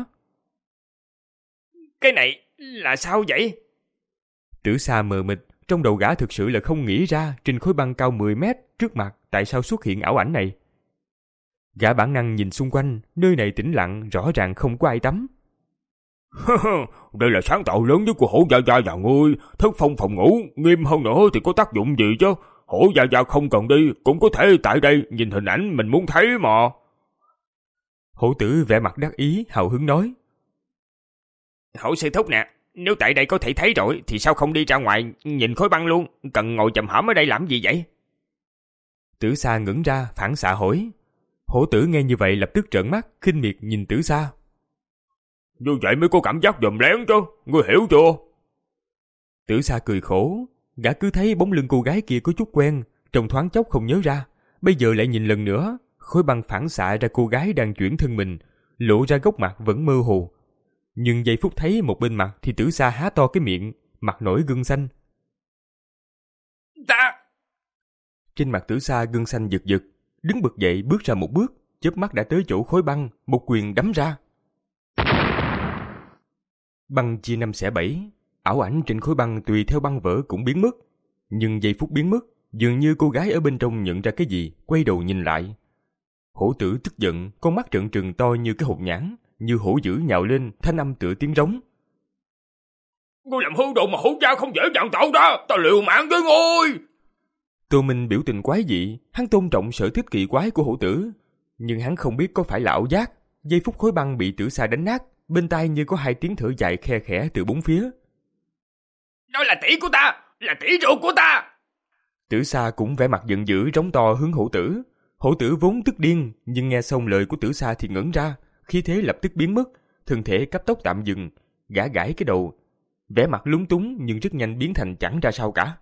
Cái này là sao vậy? Tử Sa mờ mịt, trong đầu gã thực sự là không nghĩ ra trên khối băng cao mười mét trước mặt tại sao xuất hiện ảo ảnh này. Gã bản năng nhìn xung quanh, nơi này tĩnh lặng, rõ ràng không có ai tắm. Đây là sáng tạo lớn nhất của Hổ Gia Gia nhà ngươi, thức phong phòng ngủ, nghiêm hơn nữa thì có tác dụng gì chứ? Hổ Gia Gia không cần đi, cũng có thể tại đây nhìn hình ảnh mình muốn thấy mà. Hổ Tử vẻ mặt đắc ý, hào hứng nói: Hổ sư thúc nè, nếu tại đây có thể thấy rồi thì sao không đi ra ngoài nhìn khối băng luôn, cần ngồi chầm hõm ở đây làm gì vậy? Tử Sa ngẩng ra phản xạ hỏi. Hổ Tử nghe như vậy lập tức trợn mắt, khinh miệt nhìn Tử Sa. Như vậy mới có cảm giác dòm lén chứ, ngươi hiểu chưa? Tử Sa cười khổ, gã cứ thấy bóng lưng cô gái kia có chút quen, trong thoáng chốc không nhớ ra, bây giờ lại nhìn lần nữa, khối băng phản xạ ra cô gái đang chuyển thân mình, lộ ra góc mặt vẫn mơ hồ. Nhưng giây phút thấy một bên mặt thì Tử Sa há to cái miệng, mặt nổi gân xanh. Ta! Trên mặt Tử Sa gân xanh giật giật, đứng bật dậy bước ra một bước, chớp mắt đã tới chỗ khối băng, một quyền đấm ra. Băng chia năm xẻ bảy, ảo ảnh trên khối băng tùy theo băng vỡ cũng biến mất. Nhưng giây phút biến mất, dường như cô gái ở bên trong nhận ra cái gì, quay đầu nhìn lại. Hổ Tử tức giận, con mắt trợn trừng to như cái hột nhãn, như hổ dữ nhào lên, thanh âm tựa tiếng rống. Ngươi làm hư đồ mà Hổ Gia không dễ dàng tạo ra, ta liều mạng với ngươi. Tô Minh biểu tình quái dị, hắn tôn trọng sở thích kỳ quái của Hổ Tử, nhưng hắn không biết có phải là ảo giác. Giây phút khối băng bị Tử Sa đánh nát, bên tai như có hai tiếng thở dài khe khẽ từ bốn phía. Đó là tỷ của ta, là tỷ ruột của ta. Tử Sa cũng vẻ mặt giận dữ rống to hướng Hổ Tử. Hổ Tử vốn tức điên, nhưng nghe xong lời của Tử Sa thì ngẩn ra, khí thế lập tức biến mất, thân thể cấp tốc tạm dừng, gã gãi cái đầu, vẻ mặt lúng túng nhưng rất nhanh biến thành chẳng ra sao cả.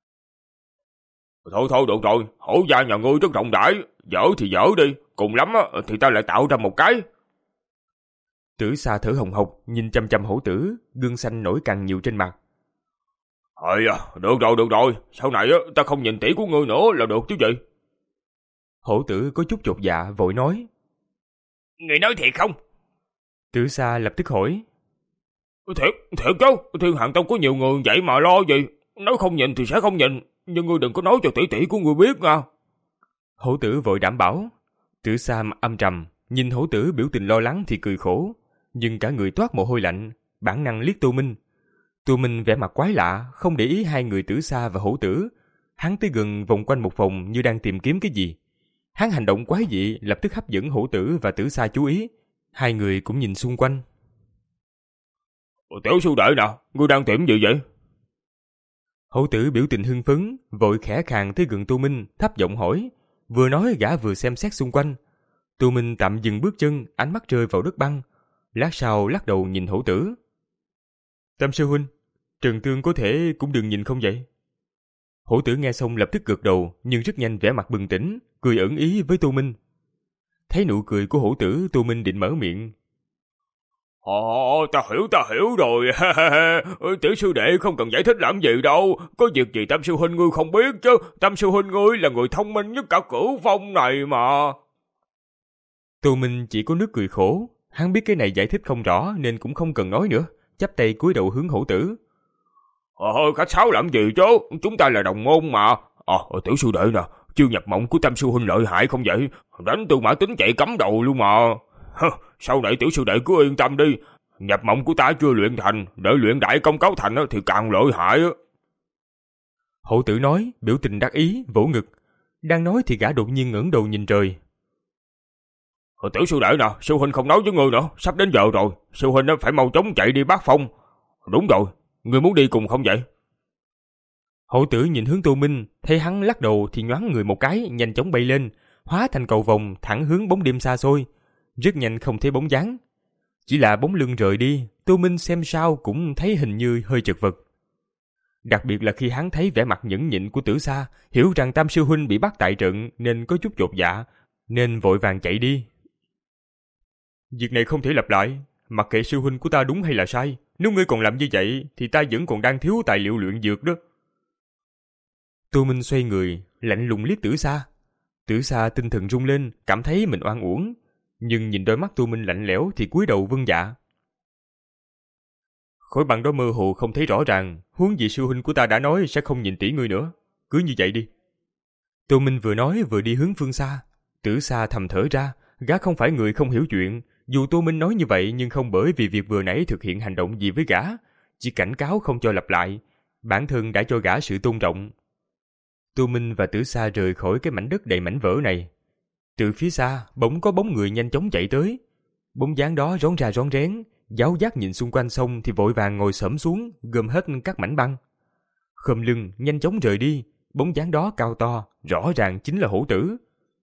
Thôi thôi được rồi, Hổ Gia nhà ngươi rất rộng rãi, dở thì dở đi, cùng lắm thì ta lại tạo ra một cái. Tử Sa thở hồng hộc nhìn chăm chăm Hổ Tử, gương xanh nổi càng nhiều trên mặt. Hay à, được rồi được rồi, sau này ta không nhìn tỷ của ngươi nữa là được chứ gì. Hổ Tử có chút chột dạ vội nói. Người nói thiệt không? Tử Sa lập tức hỏi. Thiệt, thiệt chứ, Thiên Hàng Tông có nhiều người vậy mà lo gì. Nói không nhìn thì sẽ không nhìn, nhưng ngươi đừng có nói cho tỷ tỷ của ngươi biết nha. Hổ tử vội đảm bảo. Tử Sa mặt âm trầm, nhìn hổ tử biểu tình lo lắng thì cười khổ, nhưng cả người toát mồ hôi lạnh, bản năng liếc Tô Minh. Tô Minh vẻ mặt quái lạ, không để ý hai người Tử Sa và hổ tử. Hắn tới gần vòng quanh một vòng như đang tìm kiếm cái gì. Hắn hành động quái dị lập tức hấp dẫn hổ tử và Tử Sa chú ý. Hai người cũng nhìn xung quanh. Tiểu sư đệ nè, ngươi đang tìm gì vậy? Hổ tử biểu tình hưng phấn, vội khẽ khàng tới gần Tô Minh, thấp giọng hỏi. Vừa nói gã vừa xem xét xung quanh. Tô Minh tạm dừng bước chân, ánh mắt rơi vào đất băng. Lát sau lắc đầu nhìn hổ tử. Tam sư huynh, Trần Tương có thể cũng đừng nhìn không vậy? Hổ tử nghe xong lập tức gật đầu, nhưng rất nhanh vẻ mặt bừng tỉnh, cười ẩn ý với Tô Minh. Thấy nụ cười của hổ tử, Tô Minh định mở miệng. Ồ, ta hiểu, ta hiểu rồi. Tiểu sư đệ không cần giải thích làm gì đâu. Có việc gì Tam sư huynh ngươi không biết chứ. Tam sư huynh ngươi là người thông minh nhất cả Cửu Phong này mà. Tô Minh chỉ có nước cười khổ. Hắn biết cái này giải thích không rõ nên cũng không cần nói nữa, chắp tay cúi đầu hướng hổ tử. Ờ, khách sáo làm gì chứ, chúng ta là đồng môn mà. Ờ, tiểu sư đệ nè, chưa nhập mộng của Tam sư huynh lợi hại không vậy? Đánh Tư Mã Tính chạy cắm đầu luôn mà. Hơ, sau này tiểu sư đệ cứ yên tâm đi. Nhập mộng của ta chưa luyện thành, đợi luyện đại công cáo thành thì càng lợi hại. Hổ tử nói, biểu tình đắc ý, vỗ ngực. Đang nói thì gã đột nhiên ngẩng đầu nhìn trời. Ờ, tiểu sư đệ nè, sư huynh không nói với ngươi nữa, sắp đến giờ rồi. Sư huynh phải mau chóng chạy đi bát phong. Đúng rồi, ngươi muốn đi cùng không vậy? Hổ tử nhìn hướng Tô Minh, thấy hắn lắc đầu thì nhoáng người một cái, nhanh chóng bay lên, hóa thành cầu vồng thẳng hướng bóng đêm xa xôi. Rất nhanh không thấy bóng dáng. Chỉ là bóng lưng rời đi, Tô Minh xem sao cũng thấy hình như hơi chật vật. Đặc biệt là khi hắn thấy vẻ mặt nhẫn nhịn của Tử Sa, hiểu rằng Tam sư huynh bị bắt tại trận nên có chút chột dạ, nên vội vàng chạy đi. Việc này không thể lặp lại, mặc kệ sư huynh của ta đúng hay là sai, nếu ngươi còn làm như vậy thì ta vẫn còn đang thiếu tài liệu luyện dược đó. Tô Minh xoay người, lạnh lùng liếc Tử Sa. Tử Sa tinh thần rung lên, cảm thấy mình oan uổng, nhưng nhìn đôi mắt Tô Minh lạnh lẽo thì cúi đầu vâng dạ. Khối băng đó mơ hồ không thấy rõ ràng, huống gì sư huynh của ta đã nói sẽ không nhìn tỷ ngươi nữa, cứ như vậy đi. Tô Minh vừa nói vừa đi hướng phương xa. Tử Sa thầm thở ra, gã không phải người không hiểu chuyện. Dù Tô Minh nói như vậy nhưng không bởi vì việc vừa nãy thực hiện hành động gì với gã, chỉ cảnh cáo không cho lặp lại. Bản thân đã cho gã sự tôn trọng. Tô Minh và Tử Sa rời khỏi cái mảnh đất đầy mảnh vỡ này. Từ phía xa, bỗng có bóng người nhanh chóng chạy tới. Bóng dáng đó rón ra rón rén, giáo giác nhìn xung quanh xong thì vội vàng ngồi xổm xuống, gom hết các mảnh băng. Khom lưng, nhanh chóng rời đi. Bóng dáng đó cao to, rõ ràng chính là hổ tử.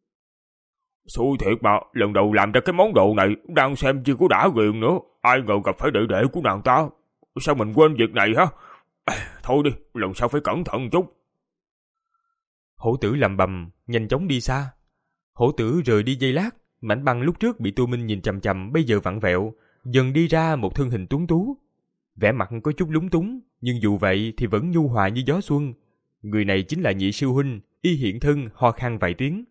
Xui thiệt mà, lần đầu làm ra cái món đồ này, đang xem chưa có đã ghiền nữa. Ai ngờ gặp phải đệ đệ của nàng ta. Sao mình quên việc này hả? À, thôi đi, lần sau phải cẩn thận chút. Hổ tử lầm bầm, nhanh chóng đi xa. Hổ tử rời đi giây lát, mảnh băng lúc trước bị Tô Minh nhìn chằm chằm bây giờ vặn vẹo, dần đi ra một thân hình tuấn tú. Vẻ mặt có chút lúng túng, nhưng dù vậy thì vẫn nhu hòa như gió xuân. Người này chính là Nhị sư huynh, y hiện thân ho khan vài tiếng.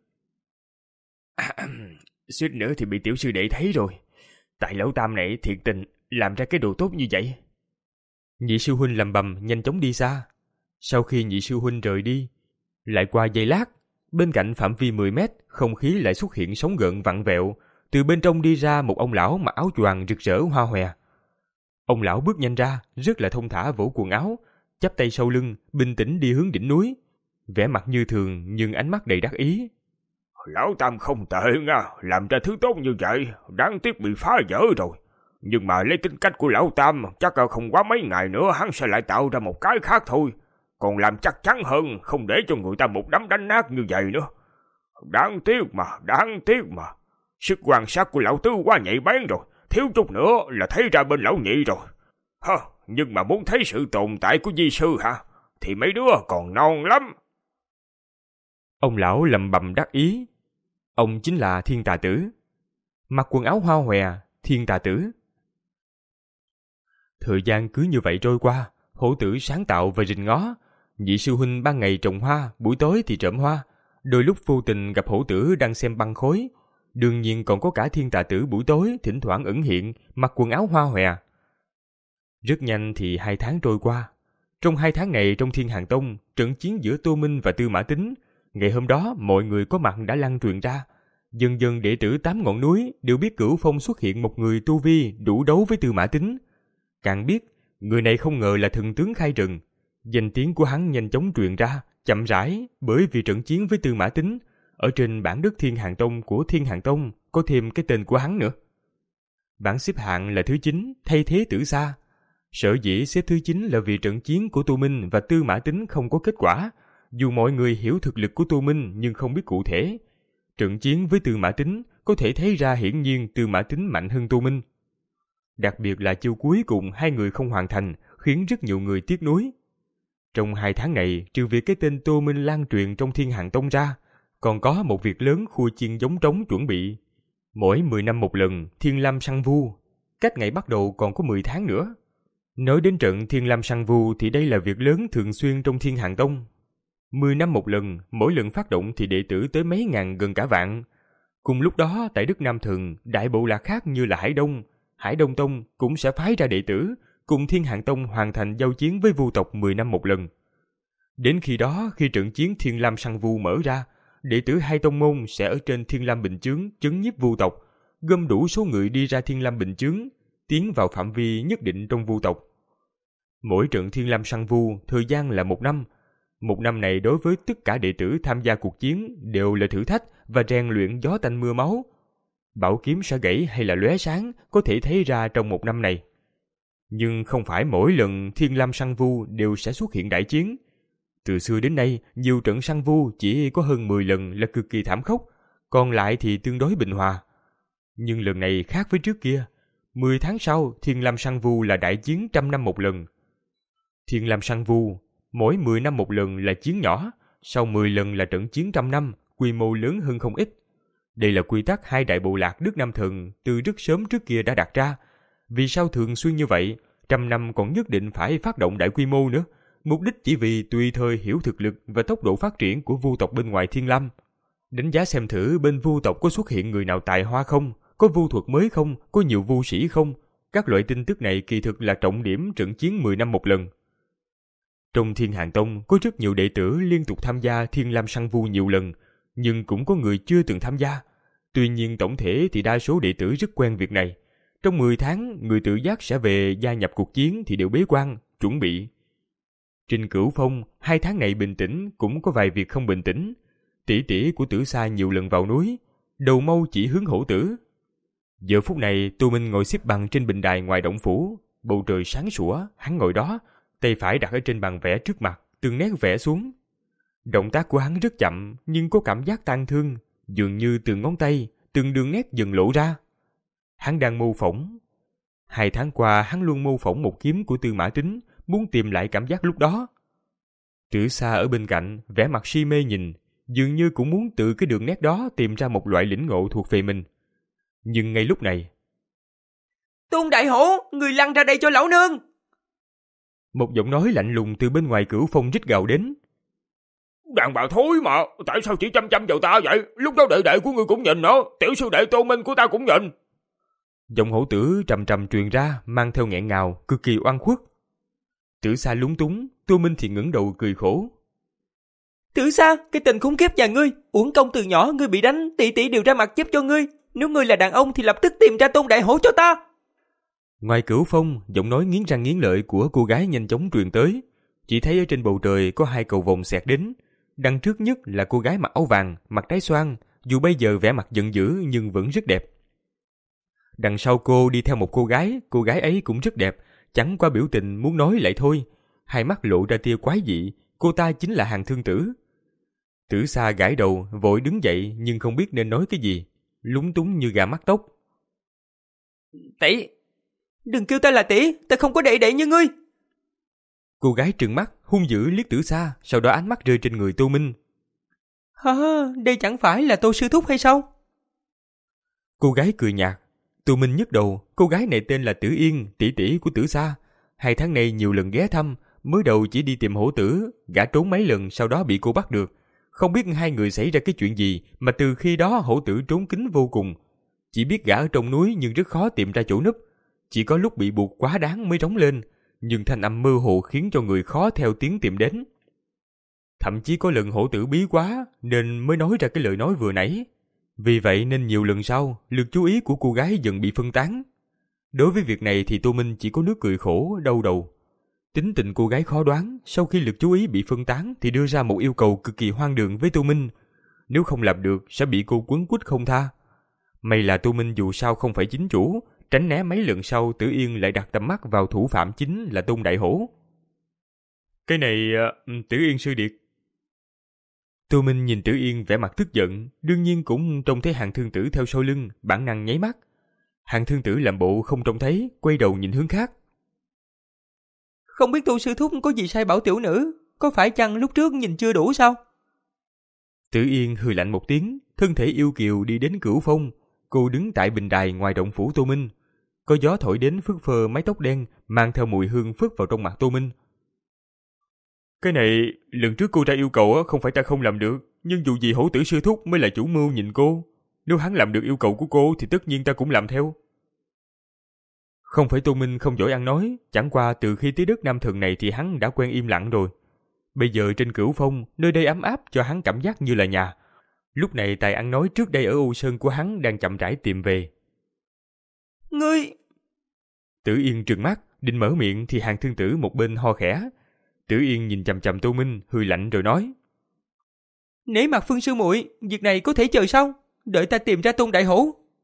À, suýt nữa thì bị tiểu sư đệ thấy rồi. Tại lão tam này thiệt tình làm ra cái đồ tốt như vậy. Nhị sư huynh lầm bầm nhanh chóng đi xa. Sau khi nhị sư huynh rời đi, lại qua giây lát, bên cạnh phạm vi mười mét, không khí lại xuất hiện sóng gợn vặn vẹo. Từ bên trong đi ra một ông lão mặc áo choàng rực rỡ hoa hòe. Ông lão bước nhanh ra, rất là thông thả vỗ quần áo, chắp tay sau lưng, bình tĩnh đi hướng đỉnh núi. Vẻ mặt như thường nhưng ánh mắt đầy đắc ý. Lão tam không tệ nha, làm ra thứ tốt như vậy, đáng tiếc bị phá vỡ rồi. Nhưng mà lấy tính cách của lão tam, chắc không quá mấy ngày nữa hắn sẽ lại tạo ra một cái khác thôi. Còn làm chắc chắn hơn, không để cho người ta một đấm đánh nát như vậy nữa. Đáng tiếc mà, đáng tiếc mà. Sức quan sát của lão tứ quá nhạy bén rồi, thiếu chút nữa là thấy ra bên lão nhị rồi. Hơ, nhưng mà muốn thấy sự tồn tại của di sư hả? Thì mấy đứa còn non lắm. Ông lão lầm bầm đắc ý. Ông chính là Thiên Tà Tử. Mặc quần áo hoa hòe, Thiên Tà Tử. Thời gian cứ như vậy trôi qua, hổ tử sáng tạo và rình ngó. Nhị sư huynh ban ngày trồng hoa, buổi tối thì trộm hoa. Đôi lúc vô tình gặp hổ tử đang xem băng khối. Đương nhiên còn có cả Thiên Tà Tử buổi tối thỉnh thoảng ẩn hiện, mặc quần áo hoa hòe. Rất nhanh thì hai tháng trôi qua. Trong hai tháng này trong Thiên Hàn Tông, trận chiến giữa Tô Minh và Tư Mã Tín, ngày hôm đó mọi người có mặt đã lan truyền ra. Dần dần đệ tử tám ngọn núi đều biết Cửu Phong xuất hiện một người tu vi đủ đấu với Tư Mã Tín. Càng biết, người này không ngờ là thần tướng Khai Trần. Danh tiếng của hắn nhanh chóng truyền ra, chậm rãi, bởi vì trận chiến với Tư Mã Tín, ở trên bảng đất Thiên Hàn Tông của Thiên Hàn Tông có thêm cái tên của hắn nữa. Bảng xếp hạng là thứ chín, thay thế Tử Sa. Sở dĩ xếp thứ chín là vì trận chiến của Tô Minh và Tư Mã Tín không có kết quả. Dù mọi người hiểu thực lực của Tô Minh nhưng không biết cụ thể. Trận chiến với Tư Mã Tín có thể thấy ra hiển nhiên Tư Mã Tín mạnh hơn Tô Minh. Đặc biệt là chiêu cuối cùng hai người không hoàn thành, khiến rất nhiều người tiếc nuối. Trong hai tháng này, trừ việc cái tên Tô Minh lan truyền trong Thiên Hàn Tông ra, còn có một việc lớn khu chiên giống trống chuẩn bị. Mỗi mười năm một lần, Thiên Lam Săn Vu, cách ngày bắt đầu còn có mười tháng nữa. Nói đến trận Thiên Lam Săn Vu thì đây là việc lớn thường xuyên trong Thiên Hàn Tông. Mười năm một lần, mỗi lần phát động thì đệ tử tới mấy ngàn gần cả vạn. Cùng lúc đó, tại đất Nam Thường, đại bộ lạc khác như là Hải Đông, Hải Đông Tông cũng sẽ phái ra đệ tử, cùng Thiên Hàn Tông hoàn thành giao chiến với Vu tộc mười năm một lần. Đến khi đó, khi trận chiến Thiên Lam Săn Vu mở ra, đệ tử hai tông môn sẽ ở trên Thiên Lam Bình Chướng chấn nhiếp Vu tộc, gom đủ số người đi ra Thiên Lam Bình Chướng, tiến vào phạm vi nhất định trong Vu tộc. Mỗi trận Thiên Lam Săn Vu thời gian là một năm. Một năm này đối với tất cả đệ tử tham gia cuộc chiến đều là thử thách và rèn luyện gió tanh mưa máu. Bảo kiếm sẽ gãy hay là lóe sáng có thể thấy ra trong một năm này. Nhưng không phải mỗi lần Thiên Lam Săn Vu đều sẽ xuất hiện đại chiến. Từ xưa đến nay, nhiều trận săn vu chỉ có hơn mười lần là cực kỳ thảm khốc, còn lại thì tương đối bình hòa. Nhưng lần này khác với trước kia. mười tháng sau, Thiên Lam Săn Vu là đại chiến trăm năm một lần. Thiên Lam Săn Vu, mỗi mười năm một lần là chiến nhỏ, sau mười lần là trận chiến trăm năm, quy mô lớn hơn không ít. Đây là quy tắc hai đại bộ lạc Đức Nam Thần từ rất sớm trước kia đã đặt ra. Vì sao thường xuyên như vậy, trăm năm còn nhất định phải phát động đại quy mô nữa? Mục đích chỉ vì tùy thời hiểu thực lực và tốc độ phát triển của vu tộc bên ngoài Thiên Lam. Đánh giá xem thử bên vu tộc có xuất hiện người nào tài hoa không, có vu thuật mới không, có nhiều vu sĩ không. Các loại tin tức này kỳ thực là trọng điểm trận chiến mười năm một lần. Trong Thiên Hàn Tông có rất nhiều đệ tử liên tục tham gia Thiên Lam Săn Vu nhiều lần, nhưng cũng có người chưa từng tham gia. Tuy nhiên tổng thể thì đa số đệ tử rất quen việc này. Trong mười tháng, người tự giác sẽ về gia nhập cuộc chiến thì đều bế quan, chuẩn bị. Trên Cửu Phong, hai tháng này bình tĩnh cũng có vài việc không bình tĩnh. Tỷ tỷ của Tử Sa nhiều lần vào núi, đầu mâu chỉ hướng Hổ Tử. Giờ phút này, Tô Minh ngồi xếp bằng trên bình đài ngoài động phủ, bầu trời sáng sủa, hắn ngồi đó, tay phải đặt ở trên bàn vẽ trước mặt, từng nét vẽ xuống. Động tác của hắn rất chậm, nhưng có cảm giác tang thương, dường như từng ngón tay, từng đường nét dần lộ ra. Hắn đang mô phỏng. Hai tháng qua, hắn luôn mô phỏng một kiếm của Tư Mã Tín, muốn tìm lại cảm giác lúc đó. Tử Sa ở bên cạnh, vẻ mặt si mê nhìn, dường như cũng muốn từ cái đường nét đó tìm ra một loại lĩnh ngộ thuộc về mình. Nhưng ngay lúc này, Tôn Đại Hổ, người lăn ra đây cho lão nương! Một giọng nói lạnh lùng từ bên ngoài Cửu Phong rít gào đến. Đàn bà thối mà, tại sao chỉ chăm chăm vào ta vậy? Lúc đó đệ đệ của ngươi cũng nhìn nó, tiểu sư đệ Tô Minh của ta cũng nhìn. Giọng Hổ Tử trầm trầm truyền ra, mang theo nghẹn ngào, cực kỳ oan khuất. Tử Sa lúng túng, Tô Minh thì ngẩng đầu cười khổ. Tử Sa, cái tình khốn kiếp nhà ngươi, uổng công từ nhỏ ngươi bị đánh, tỷ tỷ đều ra mặt giúp cho ngươi. Nếu ngươi là đàn ông thì lập tức tìm ra Tôn Đại Hổ cho ta. Ngoài Cửu Phong, giọng nói nghiến răng nghiến lợi của cô gái nhanh chóng truyền tới. Chỉ thấy ở trên bầu trời có hai cầu vồng xẹt đến. Đằng trước nhất là cô gái mặc áo vàng, mặt trái xoan, dù bây giờ vẻ mặt giận dữ nhưng vẫn rất đẹp. Đằng sau cô đi theo một cô gái, cô gái ấy cũng rất đẹp, chẳng qua biểu tình muốn nói lại thôi. Hai mắt lộ ra tia quái dị, cô ta chính là Hàn Thương Tử. Tử Sa gãi đầu, vội đứng dậy nhưng không biết nên nói cái gì, lúng túng như gà mắc tóc. Tỷ, đừng kêu ta là tỷ, ta không có đệ đệ như ngươi. Cô gái trừng mắt, hung dữ liếc Tử Sa, sau đó ánh mắt rơi trên người Tô Minh. Hả, đây chẳng phải là Tô sư thúc hay sao? Cô gái cười nhạt. Tô Minh nhức đầu, cô gái này tên là Tử Yên, tỷ tỷ của Tử Sa. Hai tháng nay nhiều lần ghé thăm, mới đầu chỉ đi tìm Hổ Tử, gã trốn mấy lần sau đó bị cô bắt được. Không biết hai người xảy ra cái chuyện gì mà từ khi đó hổ tử trốn kín vô cùng. Chỉ biết gã ở trong núi nhưng rất khó tìm ra chỗ núp. Chỉ có lúc bị buộc quá đáng mới rống lên, nhưng thanh âm mơ hồ khiến cho người khó theo tiếng tìm đến. Thậm chí có lần hổ tử bí quá nên mới nói ra cái lời nói vừa nãy. Vì vậy nên nhiều lần sau, lực chú ý của cô gái dần bị phân tán. Đối với việc này thì Tô Minh chỉ có nước cười khổ, đau đầu. Tính tình cô gái khó đoán, sau khi lực chú ý bị phân tán thì đưa ra một yêu cầu cực kỳ hoang đường với Tô Minh. Nếu không làm được sẽ bị cô quấn quýt không tha. May là Tô Minh dù sao không phải chính chủ, tránh né mấy lần sau Tử Yên lại đặt tầm mắt vào thủ phạm chính là Tôn Đại Hổ. Cái này, Tử Yên sư điệt. Tô Minh nhìn Tử Yên vẻ mặt tức giận, đương nhiên cũng trông thấy Hàng Thương Tử theo sau lưng, bản năng nháy mắt. Hàng Thương Tử làm bộ không trông thấy, quay đầu nhìn hướng khác. Không biết Tô sư thúc có gì sai bảo tiểu nữ, có phải chăng lúc trước nhìn chưa đủ sao? Tử Yên hừ lạnh một tiếng, thân thể yêu kiều đi đến Cửu Phong. Cô đứng tại bình đài ngoài động phủ Tô Minh. Có gió thổi đến phất phơ mái tóc đen, mang theo mùi hương phất vào trong mặt Tô Minh. Cái này, lần trước cô ra yêu cầu không phải ta không làm được, nhưng dù gì hổ tử sư thúc mới là chủ mưu nhìn cô. Nếu hắn làm được yêu cầu của cô thì tất nhiên ta cũng làm theo. Không phải Tô Minh không giỏi ăn nói, chẳng qua từ khi tới đất Nam Thần này thì hắn đã quen im lặng rồi. Bây giờ trên Cửu Phong, nơi đây ấm áp cho hắn cảm giác như là nhà. Lúc này tài ăn nói trước đây ở U Sơn của hắn đang chậm rãi tìm về. Ngươi... Tử Yên trừng mắt, định mở miệng thì Hàng Thương Tử một bên ho khẽ. Tử Yên nhìn chằm chằm Tô Minh, hừ lạnh rồi nói. Nể mặt Phương sư muội, việc này có thể chờ sau, đợi ta tìm ra Tôn Đại Hổ.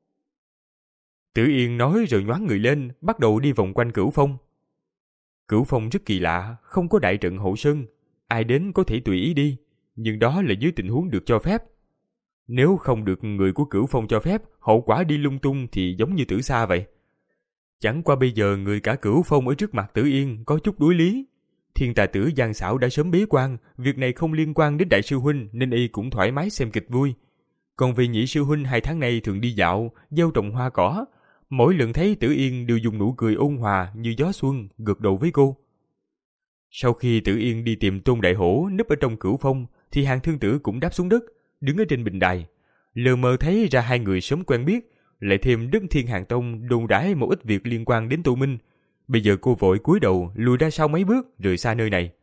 Tử Yên nói rồi nhoáng người lên, bắt đầu đi vòng quanh Cửu Phong. Cửu Phong rất kỳ lạ, không có đại trận hộ sơn, ai đến có thể tùy ý đi, nhưng đó là dưới tình huống được cho phép. Nếu không được người của Cửu Phong cho phép, hậu quả đi lung tung thì giống như Tử Sa vậy. Chẳng qua bây giờ người cả Cửu Phong ở trước mặt Tử Yên có chút đối lý. Thiên Tà Tử Giang Xảo đã sớm bế quan, việc này không liên quan đến đại sư huynh nên y cũng thoải mái xem kịch vui. Còn vì nhị sư huynh hai tháng nay thường đi dạo, gieo trồng hoa cỏ, mỗi lần thấy Tử Yên đều dùng nụ cười ôn hòa như gió xuân, gật đầu với cô. Sau khi Tử Yên đi tìm Tôn Đại Hổ núp ở trong Cửu Phong, thì Hàng Thương Tử cũng đáp xuống đất, đứng ở trên bình đài. Lờ mờ thấy ra hai người sớm quen biết, lại thêm Đức Thiên Hàng Tông đồn đãi một ít việc liên quan đến Tô Minh. Bây giờ cô vội cúi đầu lùi ra sau mấy bước rời xa nơi này.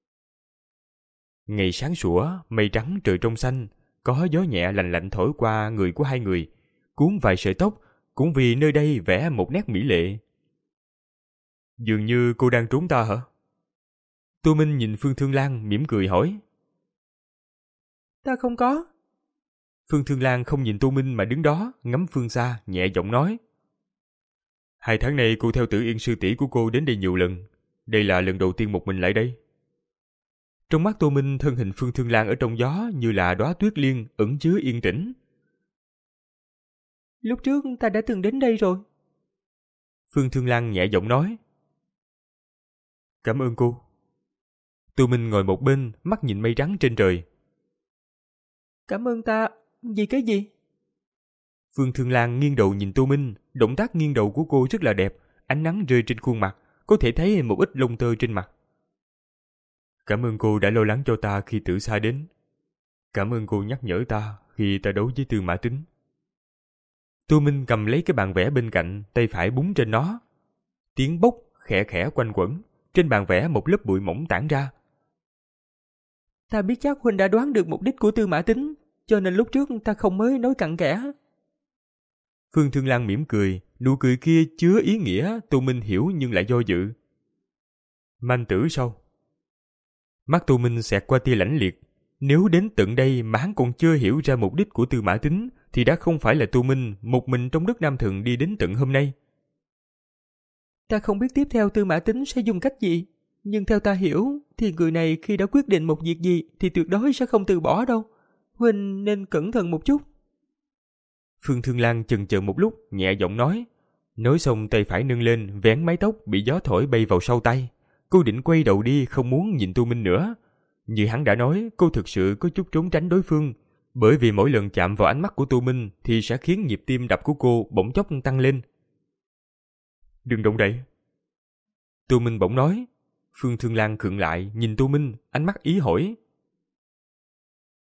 Ngày sáng sủa, mây trắng trời trong xanh, có gió nhẹ lành lạnh thổi qua người của hai người, cuốn vài sợi tóc, cũng vì nơi đây vẽ một nét mỹ lệ. Dường như cô đang trốn ta hả? Tô Minh nhìn Phương Thương Lan mỉm cười hỏi. Ta không có. Phương Thương Lan không nhìn Tô Minh mà đứng đó, ngắm phương xa, nhẹ giọng nói. Hai tháng nay cô theo Tử Yên sư tỷ của cô đến đây nhiều lần. Đây là lần đầu tiên một mình lại đây. Trong mắt Tô Minh, thân hình Phương Thương Lan ở trong gió như là đóa tuyết liên ẩn chứa yên tĩnh. Lúc trước ta đã từng đến đây rồi. Phương Thương Lan nhẹ giọng nói. Cảm ơn cô. Tô Minh ngồi một bên, mắt nhìn mây trắng trên trời. Cảm ơn ta, vì cái gì? Phương Thương Lan nghiêng đầu nhìn Tô Minh, động tác nghiêng đầu của cô rất là đẹp, ánh nắng rơi trên khuôn mặt, có thể thấy một ít lông tơ trên mặt. Cảm ơn cô đã lo lắng cho ta khi Tử Sa đến. Cảm ơn cô nhắc nhở ta khi ta đấu với Tư Mã Tính. Tô Minh cầm lấy cái bàn vẽ bên cạnh, tay phải búng trên nó. Tiếng bốc khẽ khẽ quanh quẩn, trên bàn vẽ một lớp bụi mỏng tản ra. Ta biết chắc huynh đã đoán được mục đích của Tư Mã Tính, cho nên lúc trước ta không mới nói cặn kẽ. Phương Thương Lan mỉm cười, nụ cười kia chứa ý nghĩa Tô Minh hiểu nhưng lại do dự. Manh tử sao? Mắt Tô Minh xẹt qua tia lãnh liệt. Nếu đến tận đây mà hắn còn chưa hiểu ra mục đích của Tư Mã Tính, thì đã không phải là Tô Minh một mình trong đất Nam Thần đi đến tận hôm nay. Ta không biết tiếp theo Tư Mã Tính sẽ dùng cách gì, nhưng theo ta hiểu thì người này khi đã quyết định một việc gì thì tuyệt đối sẽ không từ bỏ đâu. Huynh nên cẩn thận một chút. Phương Thương Lan chần chờ một lúc, nhẹ giọng nói. Nói xong tay phải nâng lên, vén mái tóc bị gió thổi bay vào sau tay. Cô định quay đầu đi, không muốn nhìn Tô Minh nữa. Như hắn đã nói, cô thực sự có chút trốn tránh đối phương, bởi vì mỗi lần chạm vào ánh mắt của Tô Minh thì sẽ khiến nhịp tim đập của cô bỗng chốc tăng lên. Đừng động đậy. Tô Minh bỗng nói. Phương Thương Lan khựng lại, nhìn Tô Minh, ánh mắt ý hỏi.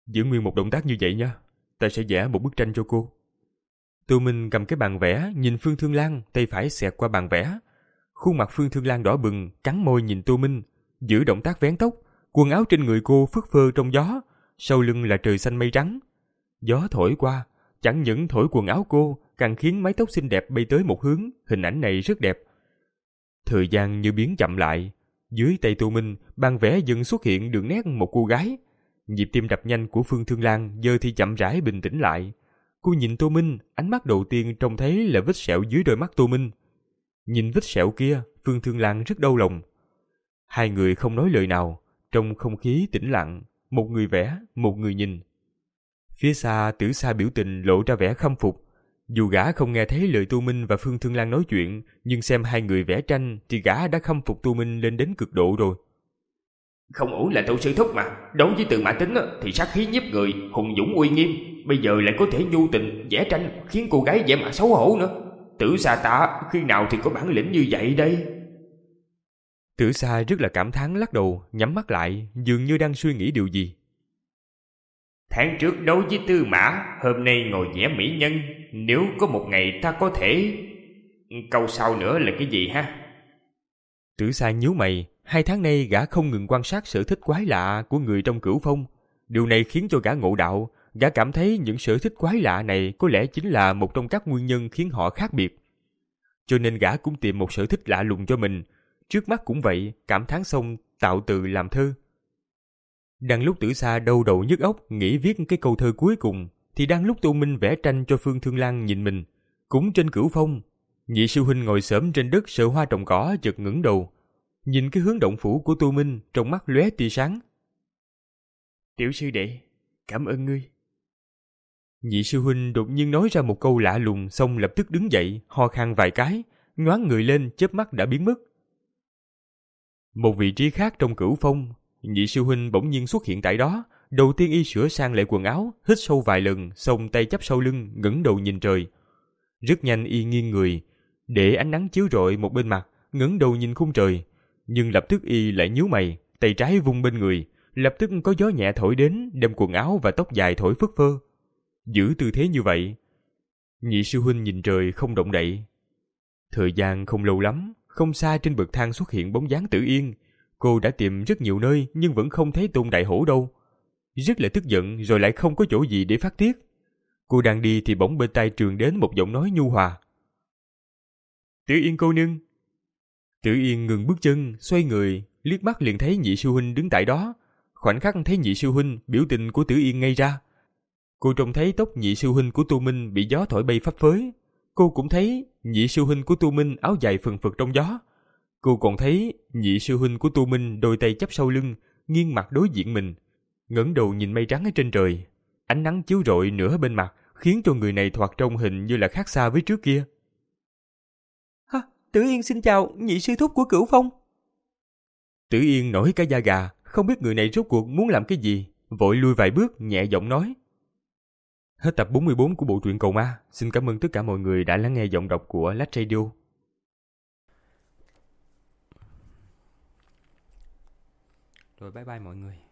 Giữ nguyên một động tác như vậy nha, ta sẽ vẽ một bức tranh cho cô. Tô Minh cầm cái bàn vẽ, nhìn Phương Thương Lan, tay phải xẹt qua bàn vẽ. Khuôn mặt Phương Thương Lan đỏ bừng, cắn môi nhìn Tô Minh, giữ động tác vén tóc, quần áo trên người cô phất phơ trong gió, sau lưng là trời xanh mây trắng. Gió thổi qua, chẳng những thổi quần áo cô, càng khiến mái tóc xinh đẹp bay tới một hướng, hình ảnh này rất đẹp. Thời gian như biến chậm lại, dưới tay Tô Minh, bàn vẽ dần xuất hiện đường nét một cô gái. Nhịp tim đập nhanh của Phương Thương Lan giờ thì chậm rãi bình tĩnh lại. Cô nhìn Tô Minh, ánh mắt đầu tiên trông thấy là vết sẹo dưới đôi mắt Tô Minh. Nhìn vết sẹo kia, Phương Thương Lan rất đau lòng. Hai người không nói lời nào, trong không khí tĩnh lặng, một người vẽ, một người nhìn. Phía xa, Tử Sa biểu tình lộ ra vẻ khâm phục. Dù gã không nghe thấy lời Tô Minh và Phương Thương Lan nói chuyện, nhưng xem hai người vẽ tranh thì gã đã khâm phục Tô Minh lên đến cực độ rồi. Không ổn là Tô sư thúc mà, đối với Từ Mã Tính thì sát khí nhiếp người, hùng dũng uy nghiêm, bây giờ lại có thể nhu tình vẽ tranh khiến cô gái vẻ mặt xấu hổ nữa. Tử Sa ta khi nào thì có bản lĩnh như vậy đây? Tử Sa rất là cảm thán lắc đầu, nhắm mắt lại, dường như đang suy nghĩ điều gì. Tháng trước đấu với Tư Mã, hôm nay ngồi vẽ mỹ nhân, nếu có một ngày ta có thể... Câu sau nữa là cái gì ha? Tử Sa nhíu mày, hai tháng nay gã không ngừng quan sát sở thích quái lạ của người trong Cửu Phong. Điều này khiến cho gã ngộ đạo, gã cảm thấy những sở thích quái lạ này có lẽ chính là một trong các nguyên nhân khiến họ khác biệt. Cho nên gã cũng tìm một sở thích lạ lùng cho mình. Trước mắt cũng vậy, cảm thán xong tạo từ làm thơ. Đang lúc Tử Sa đau đầu nhức óc nghĩ viết cái câu thơ cuối cùng, thì đang lúc Tô Minh vẽ tranh cho Phương Thương Lan nhìn mình. Cũng trên Cửu Phong, nhị sư huynh ngồi xổm trên đất sợ hoa trồng cỏ chợt ngẩng đầu, nhìn cái hướng động phủ của Tô Minh, trong mắt lóe tia sáng. Tiểu sư đệ, cảm ơn ngươi. Nhị sư huynh đột nhiên nói ra một câu lạ lùng, xong lập tức đứng dậy, ho khan vài cái, nhoáng người lên, chớp mắt đã biến mất. Một vị trí khác trong Cửu Phong, nhị sư huynh bỗng nhiên xuất hiện tại đó. Đầu tiên y sửa sang lại quần áo, hít sâu vài lần, xong tay chắp sau lưng, ngẩng đầu nhìn trời. Rất nhanh y nghiêng người, để ánh nắng chiếu rọi một bên mặt, ngẩng đầu nhìn khung trời. Nhưng lập tức y lại nhíu mày, tay trái vung bên người, lập tức có gió nhẹ thổi đến, đem quần áo và tóc dài thổi phất phơ. Giữ tư thế như vậy, nhị sư huynh nhìn trời không động đậy. Thời gian không lâu lắm, không xa trên bậc thang xuất hiện bóng dáng Tử Yên. Cô đã tìm rất nhiều nơi nhưng vẫn không thấy Tôn Đại Hổ đâu. Rất là tức giận, rồi lại không có chỗ gì để phát tiết. Cô đang đi thì bỗng bên tai truyền đến một giọng nói nhu hòa. Tử Yên cô nương. Tử Yên ngừng bước chân, xoay người, liếc mắt liền thấy nhị sư huynh đứng tại đó. Khoảnh khắc thấy nhị sư huynh, biểu tình của Tử Yên ngây ra. Cô trông thấy tóc nhị sư huynh của Tô Minh bị gió thổi bay phấp phới. Cô cũng thấy nhị sư huynh của Tô Minh áo dài phừng phực trong gió. Cô còn thấy nhị sư huynh của Tô Minh đôi tay chắp sau lưng, nghiêng mặt đối diện mình, ngẩng đầu nhìn mây trắng ở trên trời. Ánh nắng chiếu rọi nửa bên mặt, khiến cho người này thoạt trông hình như là khác xa với trước kia. Ha, Tử Yên xin chào, nhị sư thúc của Cửu Phong. Tử Yên nổi cả da gà, không biết người này rốt cuộc muốn làm cái gì, vội lui vài bước, nhẹ giọng nói. Hết tập bốn mươi bốn của bộ truyện Cầu Ma. Xin cảm ơn tất cả mọi người đã lắng nghe giọng đọc của Lách Radio. Rồi bye bye mọi người.